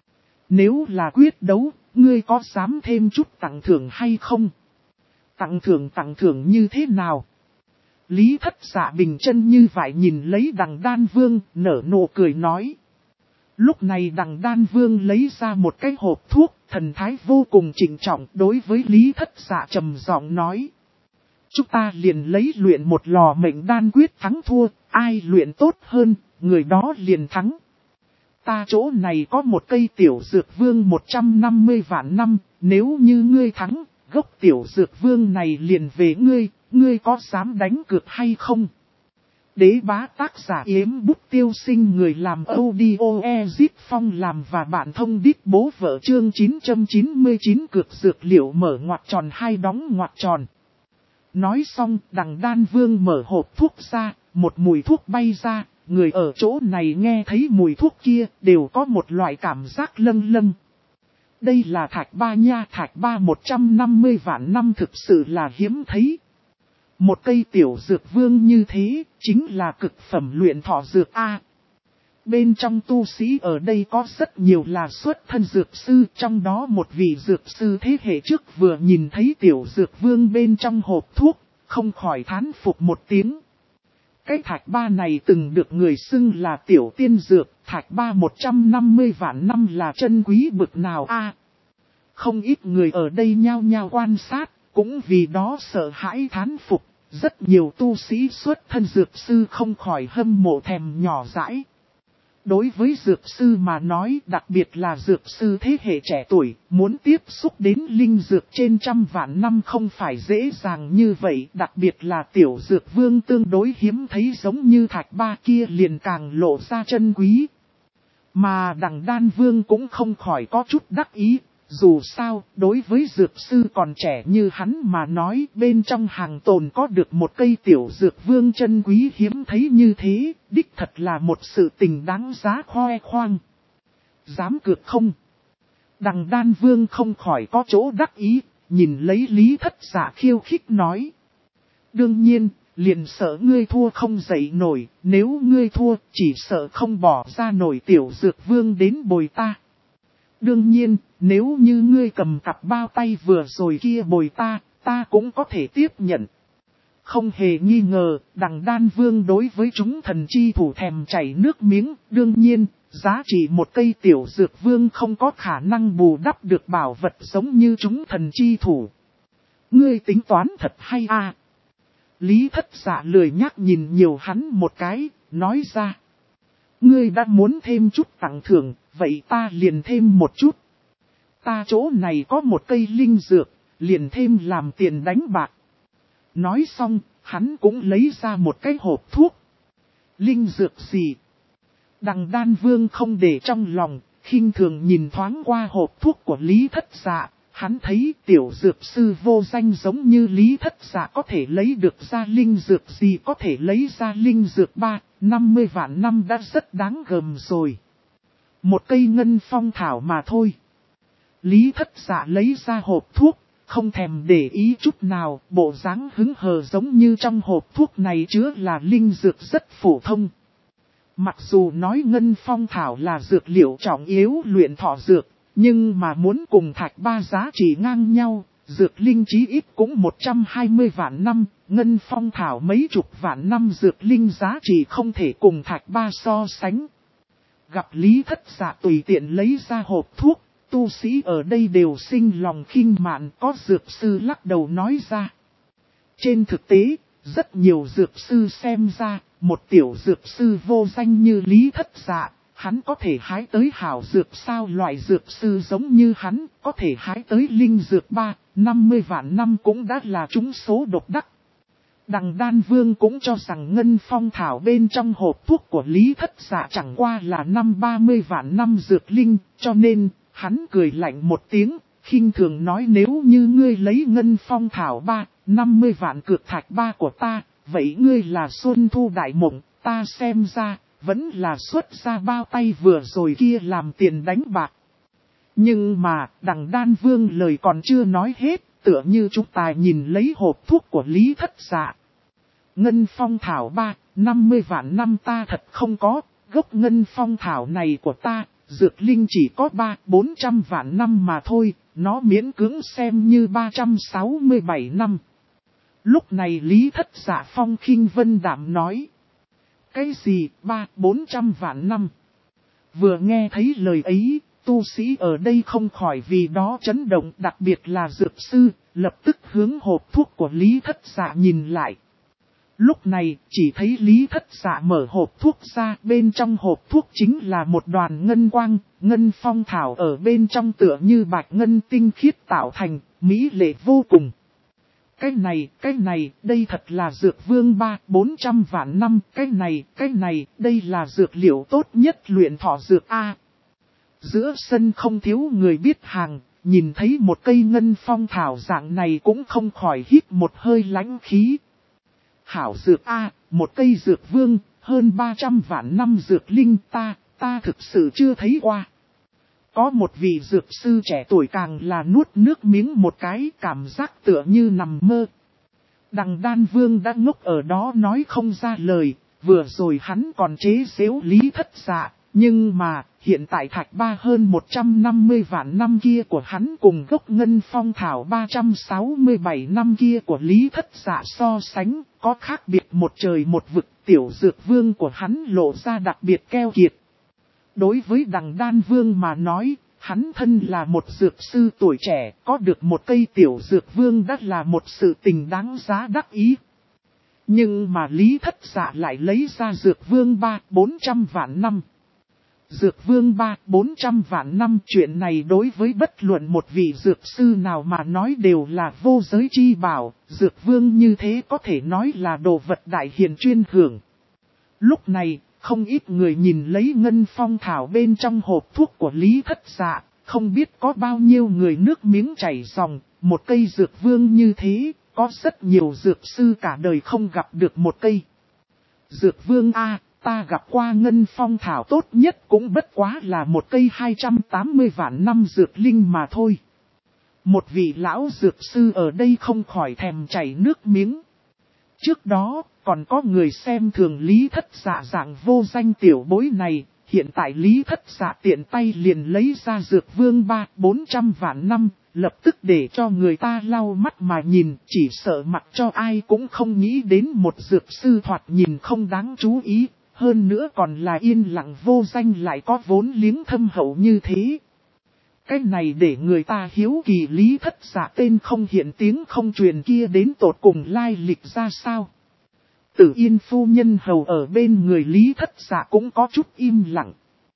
Nếu là quyết đấu, ngươi có dám thêm chút tặng thưởng hay không? Tặng thưởng như thế nào? Lý Thất Dạ bình chân như vậy nhìn lấy Đằng Đan Vương, nở nụ cười nói. Lúc này Đằng Đan Vương lấy ra một cái hộp thuốc, thần thái vô cùng trịnh trọng, đối với Lý Thất Dạ trầm giọng nói. Chúng ta liền lấy luyện một lò mệnh đan quyết thắng thua, ai luyện tốt hơn, người đó liền thắng. Ta chỗ này có một cây tiểu dược vương 150 vạn năm, nếu như ngươi thắng, gốc tiểu dược vương này liền về ngươi có dám đánh cược hay không? Đế bá tác giả Yếm Bút Tiêu Sinh, người làm audio Ezip Phong làm và bạn thông đít bố vợ chương 999 cược dược liệu mở ngoặc tròn hai đóng ngoặc tròn. Nói xong, Đằng Đan Vương mở hộp thuốc ra, một mùi thuốc bay ra, người ở chỗ này nghe thấy mùi thuốc kia đều có một loại cảm giác lâng lâng. Đây là thạch ba nha, thạch ba 150 vạn năm thực sự là hiếm thấy. Một cây tiểu dược vương như thế, chính là cực phẩm luyện thọ dược A. Bên trong tu sĩ ở đây có rất nhiều là xuất thân dược sư, trong đó một vị dược sư thế hệ trước vừa nhìn thấy tiểu dược vương bên trong hộp thuốc, không khỏi thán phục một tiếng. Cái thạch ba này từng được người xưng là tiểu tiên dược, thạch ba 150 vạn năm là chân quý bực nào A. Không ít người ở đây nhao nhao quan sát, cũng vì đó sợ hãi thán phục, rất nhiều tu sĩ xuất thân dược sư không khỏi hâm mộ thèm nhỏ dãi. Đối với dược sư mà nói, đặc biệt là dược sư thế hệ trẻ tuổi, muốn tiếp xúc đến linh dược trên trăm vạn năm không phải dễ dàng như vậy, đặc biệt là tiểu dược vương tương đối hiếm thấy giống như thạch ba kia liền càng lộ ra chân quý. Mà Đằng Đan Vương cũng không khỏi có chút đắc ý. Dù sao, đối với dược sư còn trẻ như hắn mà nói, bên trong hàng tồn có được một cây tiểu dược vương chân quý hiếm thấy như thế, đích thật là một sự tình đáng giá khoe khoang. Dám cược không? Đằng Đan Vương không khỏi có chỗ đắc ý, nhìn lấy Lý Thất Dạ khiêu khích nói. Đương nhiên, liền sợ ngươi thua không dậy nổi, nếu ngươi thua, chỉ sợ không bỏ ra nổi tiểu dược vương đến bồi ta. Đương nhiên, nếu như ngươi cầm cặp bao tay vừa rồi kia bồi ta cũng có thể tiếp nhận. Không hề nghi ngờ, Đằng Đan Vương đối với chúng thần chi thủ thèm chảy nước miếng, đương nhiên, giá trị một cây tiểu dược vương không có khả năng bù đắp được bảo vật giống như chúng thần chi thủ. Ngươi tính toán thật hay à? Lý Thất Dạ lười nhắc nhìn nhiều hắn một cái, nói ra. Ngươi đã muốn thêm chút tặng thưởng, vậy ta liền thêm một chút. Ta chỗ này có một cây linh dược, liền thêm làm tiền đánh bạc. Nói xong, hắn cũng lấy ra một cái hộp thuốc. Linh dược gì? Đằng Đan Vương không để trong lòng, khinh thường nhìn thoáng qua hộp thuốc của Lý Thất Dạ. Hắn thấy tiểu dược sư vô danh giống như Lý Thất Dạ có thể lấy được ra linh dược gì, có thể lấy ra linh dược 50 vạn năm đã rất đáng gờm rồi. Một cây ngân phong thảo mà thôi. Lý Thất Dạ lấy ra hộp thuốc, không thèm để ý chút nào, bộ dáng hứng hờ giống như trong hộp thuốc này chứa là linh dược rất phổ thông. Mặc dù nói ngân phong thảo là dược liệu trọng yếu luyện thọ dược, nhưng mà muốn cùng thạch ba giá trị ngang nhau, dược linh chí ít cũng 120 vạn năm, ngân phong thảo mấy chục vạn năm dược linh giá trị không thể cùng thạch ba so sánh. Gặp Lý Thất Dạ tùy tiện lấy ra hộp thuốc, tu sĩ ở đây đều sinh lòng khinh mạn, có dược sư lắc đầu nói ra. Trên thực tế, rất nhiều dược sư xem ra, một tiểu dược sư vô danh như Lý Thất Dạ, hắn có thể hái tới hảo dược sao, loại dược sư giống như hắn, có thể hái tới linh dược 50 vạn năm cũng đã là trúng số độc đắc. Đằng Đan Vương cũng cho rằng ngân phong thảo bên trong hộp thuốc của Lý Thất Dạ chẳng qua là 30 vạn năm dược linh, cho nên, hắn cười lạnh một tiếng, khinh thường nói nếu như ngươi lấy ngân phong thảo 50 vạn cược thạch ba của ta, vậy ngươi là Xuân Thu Đại Mộng, ta xem ra, vẫn là xuất ra bao tay vừa rồi kia làm tiền đánh bạc. Nhưng mà, Đằng Đan Vương lời còn chưa nói hết, tựa như chúng ta nhìn lấy hộp thuốc của Lý Thất Dạ. Ngân phong thảo 50 vạn năm ta thật không có, gốc ngân phong thảo này của ta, dược linh chỉ có 300-400 vạn năm mà thôi, nó miễn cưỡng xem như 367 năm. Lúc này Lý Thất Dạ phong khinh vân đạm nói. Cái gì 300-400 vạn năm? Vừa nghe thấy lời ấy, tu sĩ ở đây không khỏi vì đó chấn động, đặc biệt là dược sư, lập tức hướng hộp thuốc của Lý Thất Dạ nhìn lại. Lúc này, chỉ thấy Lý Thất Dạ mở hộp thuốc ra, bên trong hộp thuốc chính là một đoàn ngân quang, ngân phong thảo ở bên trong tựa như bạch ngân tinh khiết tạo thành, mỹ lệ vô cùng. Cái này, đây thật là dược vương 300-400 vạn năm, cái này, đây là dược liệu tốt nhất luyện thọ dược A. Giữa sân không thiếu người biết hàng, nhìn thấy một cây ngân phong thảo dạng này cũng không khỏi hít một hơi lãnh khí. Hảo dược A, một cây dược vương, hơn 300 vạn năm dược linh ta thực sự chưa thấy qua. Có một vị dược sư trẻ tuổi càng là nuốt nước miếng một cái, cảm giác tựa như nằm mơ. Đằng Đan Vương đã ngốc ở đó nói không ra lời, vừa rồi hắn còn chế giễu Lý Thất Dạ, nhưng mà hiện tại thạch ba hơn 150 vạn năm kia của hắn cùng gốc ngân phong thảo 367 năm kia của Lý Thất Dạ so sánh, có khác biệt một trời một vực, tiểu dược vương của hắn lộ ra đặc biệt keo kiệt. Đối với đằng Đan Vương mà nói, hắn thân là một dược sư tuổi trẻ, có được một cây tiểu dược vương đã là một sự tình đáng giá đắc ý. Nhưng mà Lý Thất Dạ lại lấy ra dược vương 300-400 vạn năm. Dược vương 300-400 vạn năm, chuyện này đối với bất luận một vị dược sư nào mà nói đều là vô giới chi bảo, dược vương như thế có thể nói là đồ vật đại hiền chuyên hưởng. Lúc này, không ít người nhìn lấy ngân phong thảo bên trong hộp thuốc của Lý Thất Dạ, không biết có bao nhiêu người nước miếng chảy ròng, một cây dược vương như thế, có rất nhiều dược sư cả đời không gặp được một cây. Dược vương A, ta gặp qua ngân phong thảo tốt nhất cũng bất quá là một cây 280 vạn năm dược linh mà thôi. Một vị lão dược sư ở đây không khỏi thèm chảy nước miếng. Trước đó, còn có người xem thường Lý Thất Dạ dạng vô danh tiểu bối này, hiện tại Lý Thất Dạ tiện tay liền lấy ra dược vương 300-400 vạn năm, lập tức để cho người ta lau mắt mà nhìn, chỉ sợ mặt cho ai cũng không nghĩ đến một dược sư thoạt nhìn không đáng chú ý, hơn nữa còn là yên lặng vô danh lại có vốn liếng thâm hậu như thế. Cái này để người ta hiếu kỳ Lý Thất Dạ tên không hiện tiếng không truyền kia đến tột cùng lai lịch ra sao. Tử Yên phu nhân hầu ở bên người Lý Thất Dạ cũng có chút im lặng.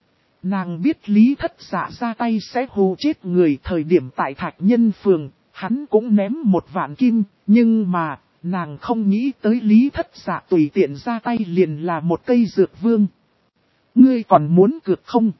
Nàng biết Lý Thất Dạ ra tay sẽ hù chết người, thời điểm tại Thạch Nhân Phường, hắn cũng ném 1 vạn kim, nhưng mà, nàng không nghĩ tới Lý Thất Dạ tùy tiện ra tay liền là một cây dược vương. Ngươi còn muốn cược không?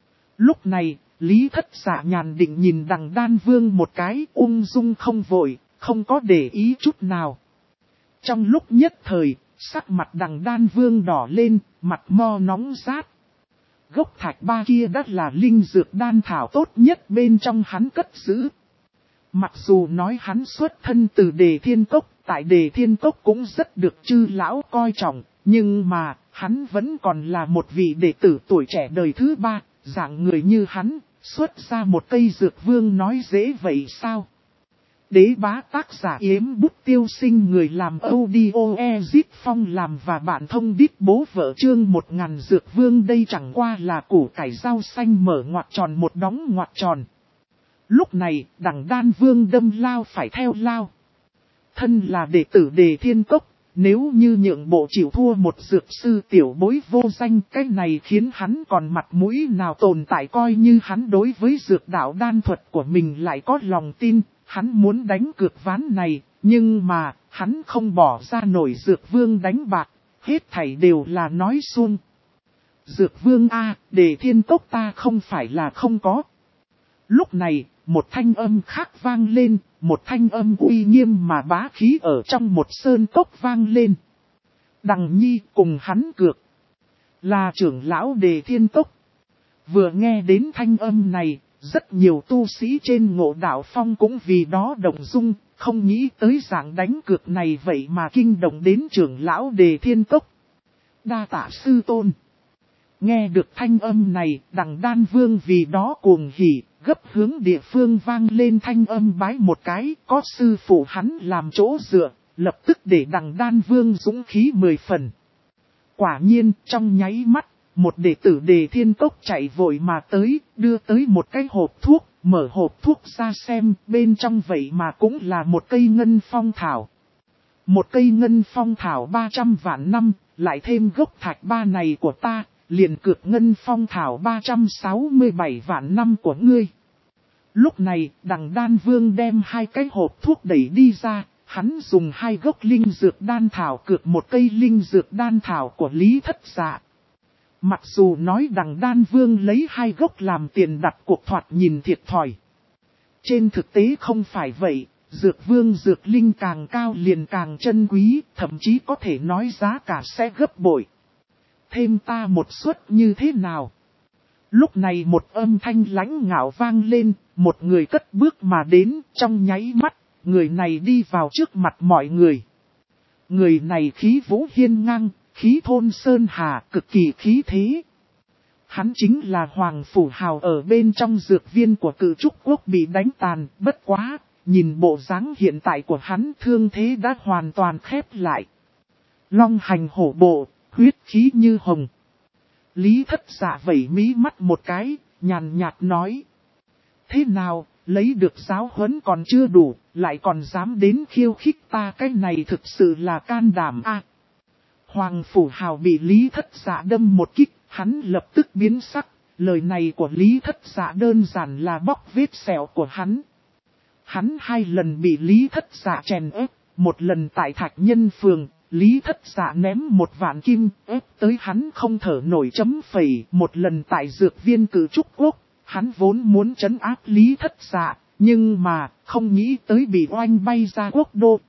Lúc này, Lý Thất Dạ nhàn định nhìn đằng Đan Vương một cái, ung dung không vội, không có để ý chút nào. Trong lúc nhất thời, sắc mặt đằng Đan Vương đỏ lên, mặt mo nóng rát. Gốc thạch ba kia đã là linh dược đan thảo tốt nhất bên trong hắn cất giữ. Mặc dù nói hắn xuất thân từ Đề Thiên Cốc, tại Đề Thiên Cốc cũng rất được chư lão coi trọng, nhưng mà, hắn vẫn còn là một vị đệ tử tuổi trẻ đời thứ 3, dạng người như hắn, xuất ra một cây dược vương nói dễ vậy sao? Đế bá tác giả Yếm Bút Tiêu Sinh, người làm audio Ezit Phong làm và bạn thông đít bố vợ chương 1000 dược vương, đây chẳng qua là củ cải rau xanh mở ngoặc tròn một đóng ngoặc tròn. Lúc này, đằng Đan Vương đâm lao phải theo lao. Thân là đệ tử Đề Thiên Cốc, nếu như nhượng bộ chịu thua một dược sư tiểu bối vô danh, cái này khiến hắn còn mặt mũi nào tồn tại, coi như hắn đối với dược đạo đan thuật của mình lại có lòng tin. Hắn muốn đánh cược ván này, nhưng mà, hắn không bỏ ra nổi dược vương đánh bạc, hết thảy đều là nói suông. Dược vương A, Đề Thiên Cốc ta không phải là không có. Lúc này, một thanh âm khác vang lên, một thanh âm uy nghiêm mà bá khí ở trong một sơn cốc vang lên. Đằng Nhi cùng hắn cược, là trưởng lão Đề Thiên Cốc. Vừa nghe đến thanh âm này, rất nhiều tu sĩ trên Ngộ Đạo Phong cũng vì đó động dung, không nghĩ tới dạng đánh cược này vậy mà kinh động đến trưởng lão Đề Thiên Cốc. đa tạ sư tôn. Nghe được thanh âm này, Đằng Đan Vương vì đó cuồng hỉ, gấp hướng địa phương vang lên thanh âm bái một cái, có sư phụ hắn làm chỗ dựa, lập tức để Đằng Đan Vương dũng khí 10 phần. Quả nhiên, trong nháy mắt, một đệ tử Đề Thiên Cốc chạy vội mà tới, đưa tới một cái hộp thuốc, mở hộp thuốc ra xem, bên trong vậy mà cũng là một cây ngân phong thảo. Một cây ngân phong thảo 300 vạn năm, lại thêm gốc thạch ba này của ta, liền cược ngân phong thảo 367 vạn năm của ngươi. Lúc này, Đằng Đan Vương đem hai cái hộp thuốc đẩy đi ra, hắn dùng hai gốc linh dược đan thảo cược một cây linh dược đan thảo của Lý Thất Dạ. Mặc dù nói Đằng Đan Vương lấy hai gốc làm tiền đặt cuộc thoạt nhìn thiệt thòi. Trên thực tế không phải vậy, dược vương dược linh càng cao liền càng chân quý, thậm chí có thể nói giá cả sẽ gấp bội. Thêm ta một suất như thế nào? Lúc này một âm thanh lãnh ngạo vang lên, một người cất bước mà đến, trong nháy mắt, người này đi vào trước mặt mọi người. Người này khí vũ hiên ngang, khí thôn sơn hà, cực kỳ khí thế. Hắn chính là Hoàng Phủ Hào ở bên trong dược viên của Cự Trúc Quốc bị đánh tàn, bất quá, nhìn bộ dáng hiện tại của hắn thương thế đã hoàn toàn khép lại. Long hành hổ bộ, huyết khí như hồng. Lý Thất Dạ vẩy mí mắt một cái, nhàn nhạt nói. Thế nào, lấy được giáo huấn còn chưa đủ, lại còn dám đến khiêu khích ta, cái này thực sự là can đảm a. Hoàng Phủ Hào bị Lý Thất Dạ đâm một kích, hắn lập tức biến sắc, lời này của Lý Thất Dạ đơn giản là bóc vết sẹo của hắn. Hắn 2 lần bị Lý Thất Dạ chèn ép, một lần tại Thạch Nhân Phường, Lý Thất Dạ ném 1 vạn kim, ép tới hắn không thở nổi chấm phẩy, một lần tại dược viên Cự Trúc Quốc, hắn vốn muốn trấn áp Lý Thất Dạ, nhưng mà, không nghĩ tới bị oanh bay ra quốc đô.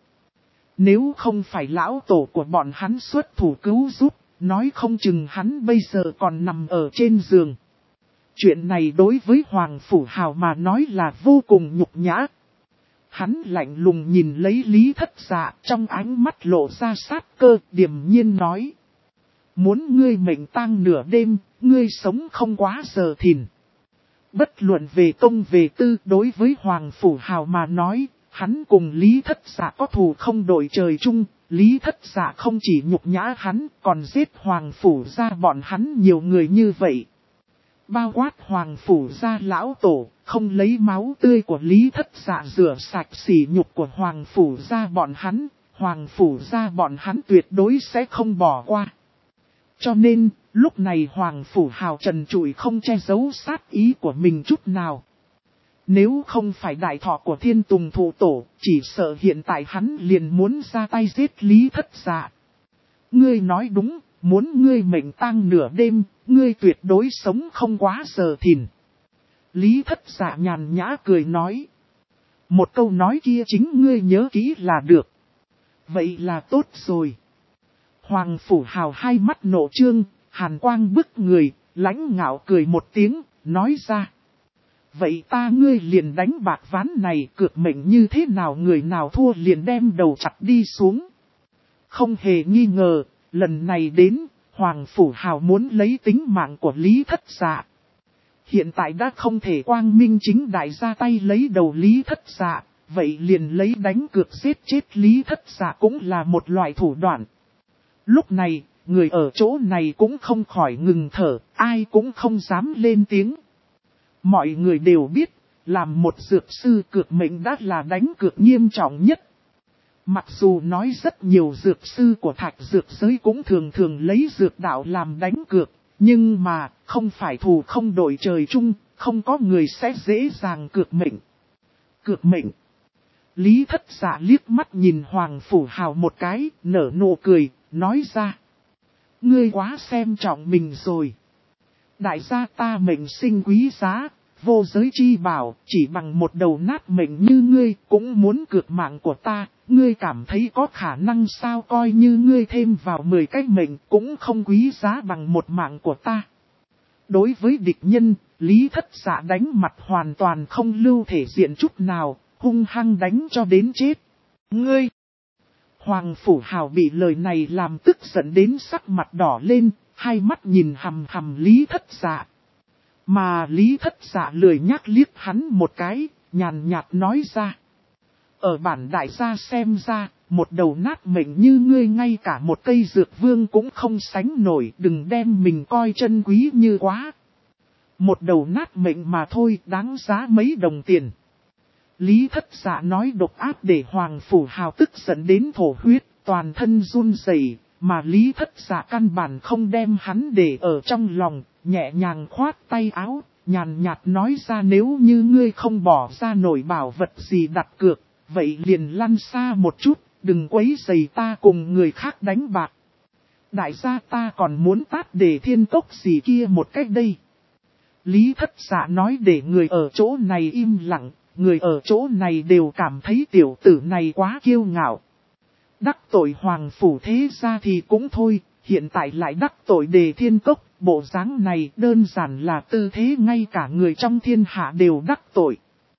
Nếu không phải lão tổ của bọn hắn xuất thủ cứu giúp, nói không chừng hắn bây giờ còn nằm ở trên giường. Chuyện này đối với Hoàng Phủ Hào mà nói là vô cùng nhục nhã. Hắn lạnh lùng nhìn lấy Lý Thất Dạ, trong ánh mắt lộ ra sát cơ, điềm nhiên nói. Muốn ngươi mệnh tang nửa đêm, ngươi sống không quá giờ thìn. Bất luận về công về tư, đối với Hoàng Phủ Hào mà nói, hắn cùng Lý Thất Dạ có thù không đội trời chung. Lý Thất Dạ không chỉ nhục nhã hắn, còn giết Hoàng Phủ ra bọn hắn nhiều người như vậy. Bao quát Hoàng Phủ ra lão tổ, không lấy máu tươi của Lý Thất Dạ rửa sạch sỉ nhục của Hoàng Phủ ra bọn hắn, Hoàng Phủ ra bọn hắn tuyệt đối sẽ không bỏ qua. Cho nên, lúc này Hoàng Phủ Hào trần trụi không che giấu sát ý của mình chút nào. Nếu không phải đại thọ của Thiên Tùng Thụ Tổ, chỉ sợ hiện tại hắn liền muốn ra tay giết Lý Thất Dạ. Ngươi nói đúng, muốn ngươi mệnh tang nửa đêm, ngươi tuyệt đối sống không quá giờ thìn. Lý Thất Dạ nhàn nhã cười nói. Một câu nói kia chính ngươi nhớ kỹ là được. Vậy là tốt rồi. Hoàng Phủ Hào 2 mắt nộ trương, hàn quang bức người, lãnh ngạo cười một tiếng, nói ra. Vậy ta ngươi liền đánh bạc ván này, cược mệnh như thế nào, người nào thua liền đem đầu chặt đi xuống. Không hề nghi ngờ, lần này đến, Hoàng Phủ Hào muốn lấy tính mạng của Lý Thất Dạ. Hiện tại đã không thể quang minh chính đại ra tay lấy đầu Lý Thất Dạ, vậy liền lấy đánh cược giết chết Lý Thất Dạ cũng là một loại thủ đoạn. Lúc này, người ở chỗ này cũng không khỏi ngừng thở, ai cũng không dám lên tiếng. Mọi người đều biết, làm một dược sư cược mệnh đã là đánh cược nghiêm trọng nhất. Mặc dù nói rất nhiều dược sư của thạch dược giới cũng thường thường lấy dược đạo làm đánh cược, nhưng mà không phải thù không đội trời chung, không có người sẽ dễ dàng cược mệnh. Cược mệnh. Lý Thất Dạ liếc mắt nhìn Hoàng Phủ Hào một cái, nở nụ cười, nói ra. Ngươi quá xem trọng mình rồi. Đại gia ta mệnh sinh quý giá, vô giới chi bảo, chỉ bằng một đầu nát mệnh như ngươi cũng muốn cược mạng của ta, ngươi cảm thấy có khả năng sao, coi như ngươi thêm vào 10 cái mệnh cũng không quý giá bằng một mạng của ta. Đối với địch nhân, Lý Thất Dạ đánh mặt hoàn toàn không lưu thể diện chút nào, hung hăng đánh cho đến chết. Ngươi! Hoàng Phủ Hào bị lời này làm tức giận đến sắc mặt đỏ lên, hai mắt nhìn hằm hằm Lý Thất Dạ. Mà Lý Thất Dạ lười nhác liếc hắn một cái, nhàn nhạt nói ra. Ở bản đại gia xem ra, một đầu nát mệnh như ngươi ngay cả một cây dược vương cũng không sánh nổi, đừng đem mình coi chân quý như quá. Một đầu nát mệnh mà thôi, đáng giá mấy đồng tiền. Lý Thất Dạ nói độc ác để Hoàng Phủ Hào tức giận đến thổ huyết, toàn thân run rẩy, mà Lý Thất Dạ căn bản không đem hắn để ở trong lòng, nhẹ nhàng khoát tay áo, nhàn nhạt nói ra nếu như ngươi không bỏ ra nổi bảo vật gì đặt cược, vậy liền lăn xa một chút, đừng quấy rầy ta cùng người khác đánh bạc. Đại gia ta còn muốn tát để thiên cốc gì kia một cách đây. Lý Thất Dạ nói để người ở chỗ này im lặng, người ở chỗ này đều cảm thấy tiểu tử này quá kiêu ngạo. Đắc tội Hoàng Phủ thế ra thì cũng thôi, hiện tại lại đắc tội Đề Thiên Cốc, bộ dáng này đơn giản là tư thế ngay cả người trong thiên hạ đều đắc tội.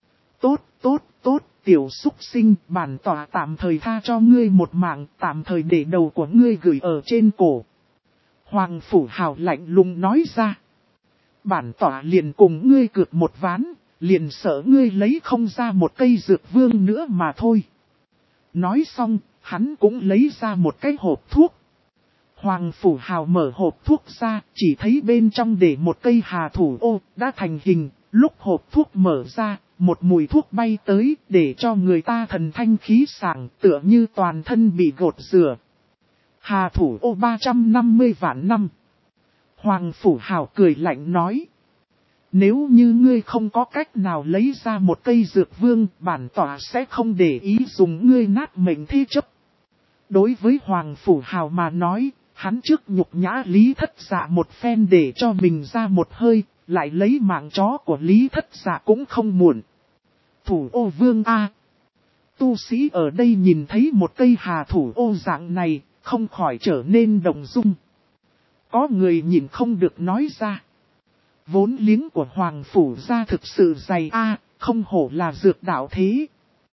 Tốt, tiểu súc sinh, bản tòa tạm thời tha cho ngươi một mạng, tạm thời để đầu của ngươi gửi ở trên cổ. Hoàng Phủ Hào lạnh lùng nói ra. Bản tòa liền cùng ngươi cược một ván, liền sợ ngươi lấy không ra một cây dược vương nữa mà thôi. Nói xong, hắn cũng lấy ra một cái hộp thuốc. Hoàng Phủ Hào mở hộp thuốc ra, chỉ thấy bên trong để một cây hà thủ ô đã thành hình, lúc hộp thuốc mở ra, một mùi thuốc bay tới để cho người ta thần thanh khí sảng tựa như toàn thân bị gột rửa. Hà thủ ô 350 vạn năm. Hoàng Phủ Hào cười lạnh nói. Nếu như ngươi không có cách nào lấy ra một cây dược vương, bản tòa sẽ không để ý dùng ngươi nát mệnh thế chấp. Đối với Hoàng Phủ Hào mà nói, hắn trước nhục nhã Lý Thất Dạ một phen để cho mình ra một hơi, lại lấy mạng chó của Lý Thất Dạ cũng không muộn. Thủ ô vương A. Tu sĩ ở đây nhìn thấy một cây hà thủ ô dạng này, không khỏi trở nên động dung. Có người nhìn không được nói ra. Vốn liếng của Hoàng Phủ gia thực sự dày A, không hổ là dược đạo thế.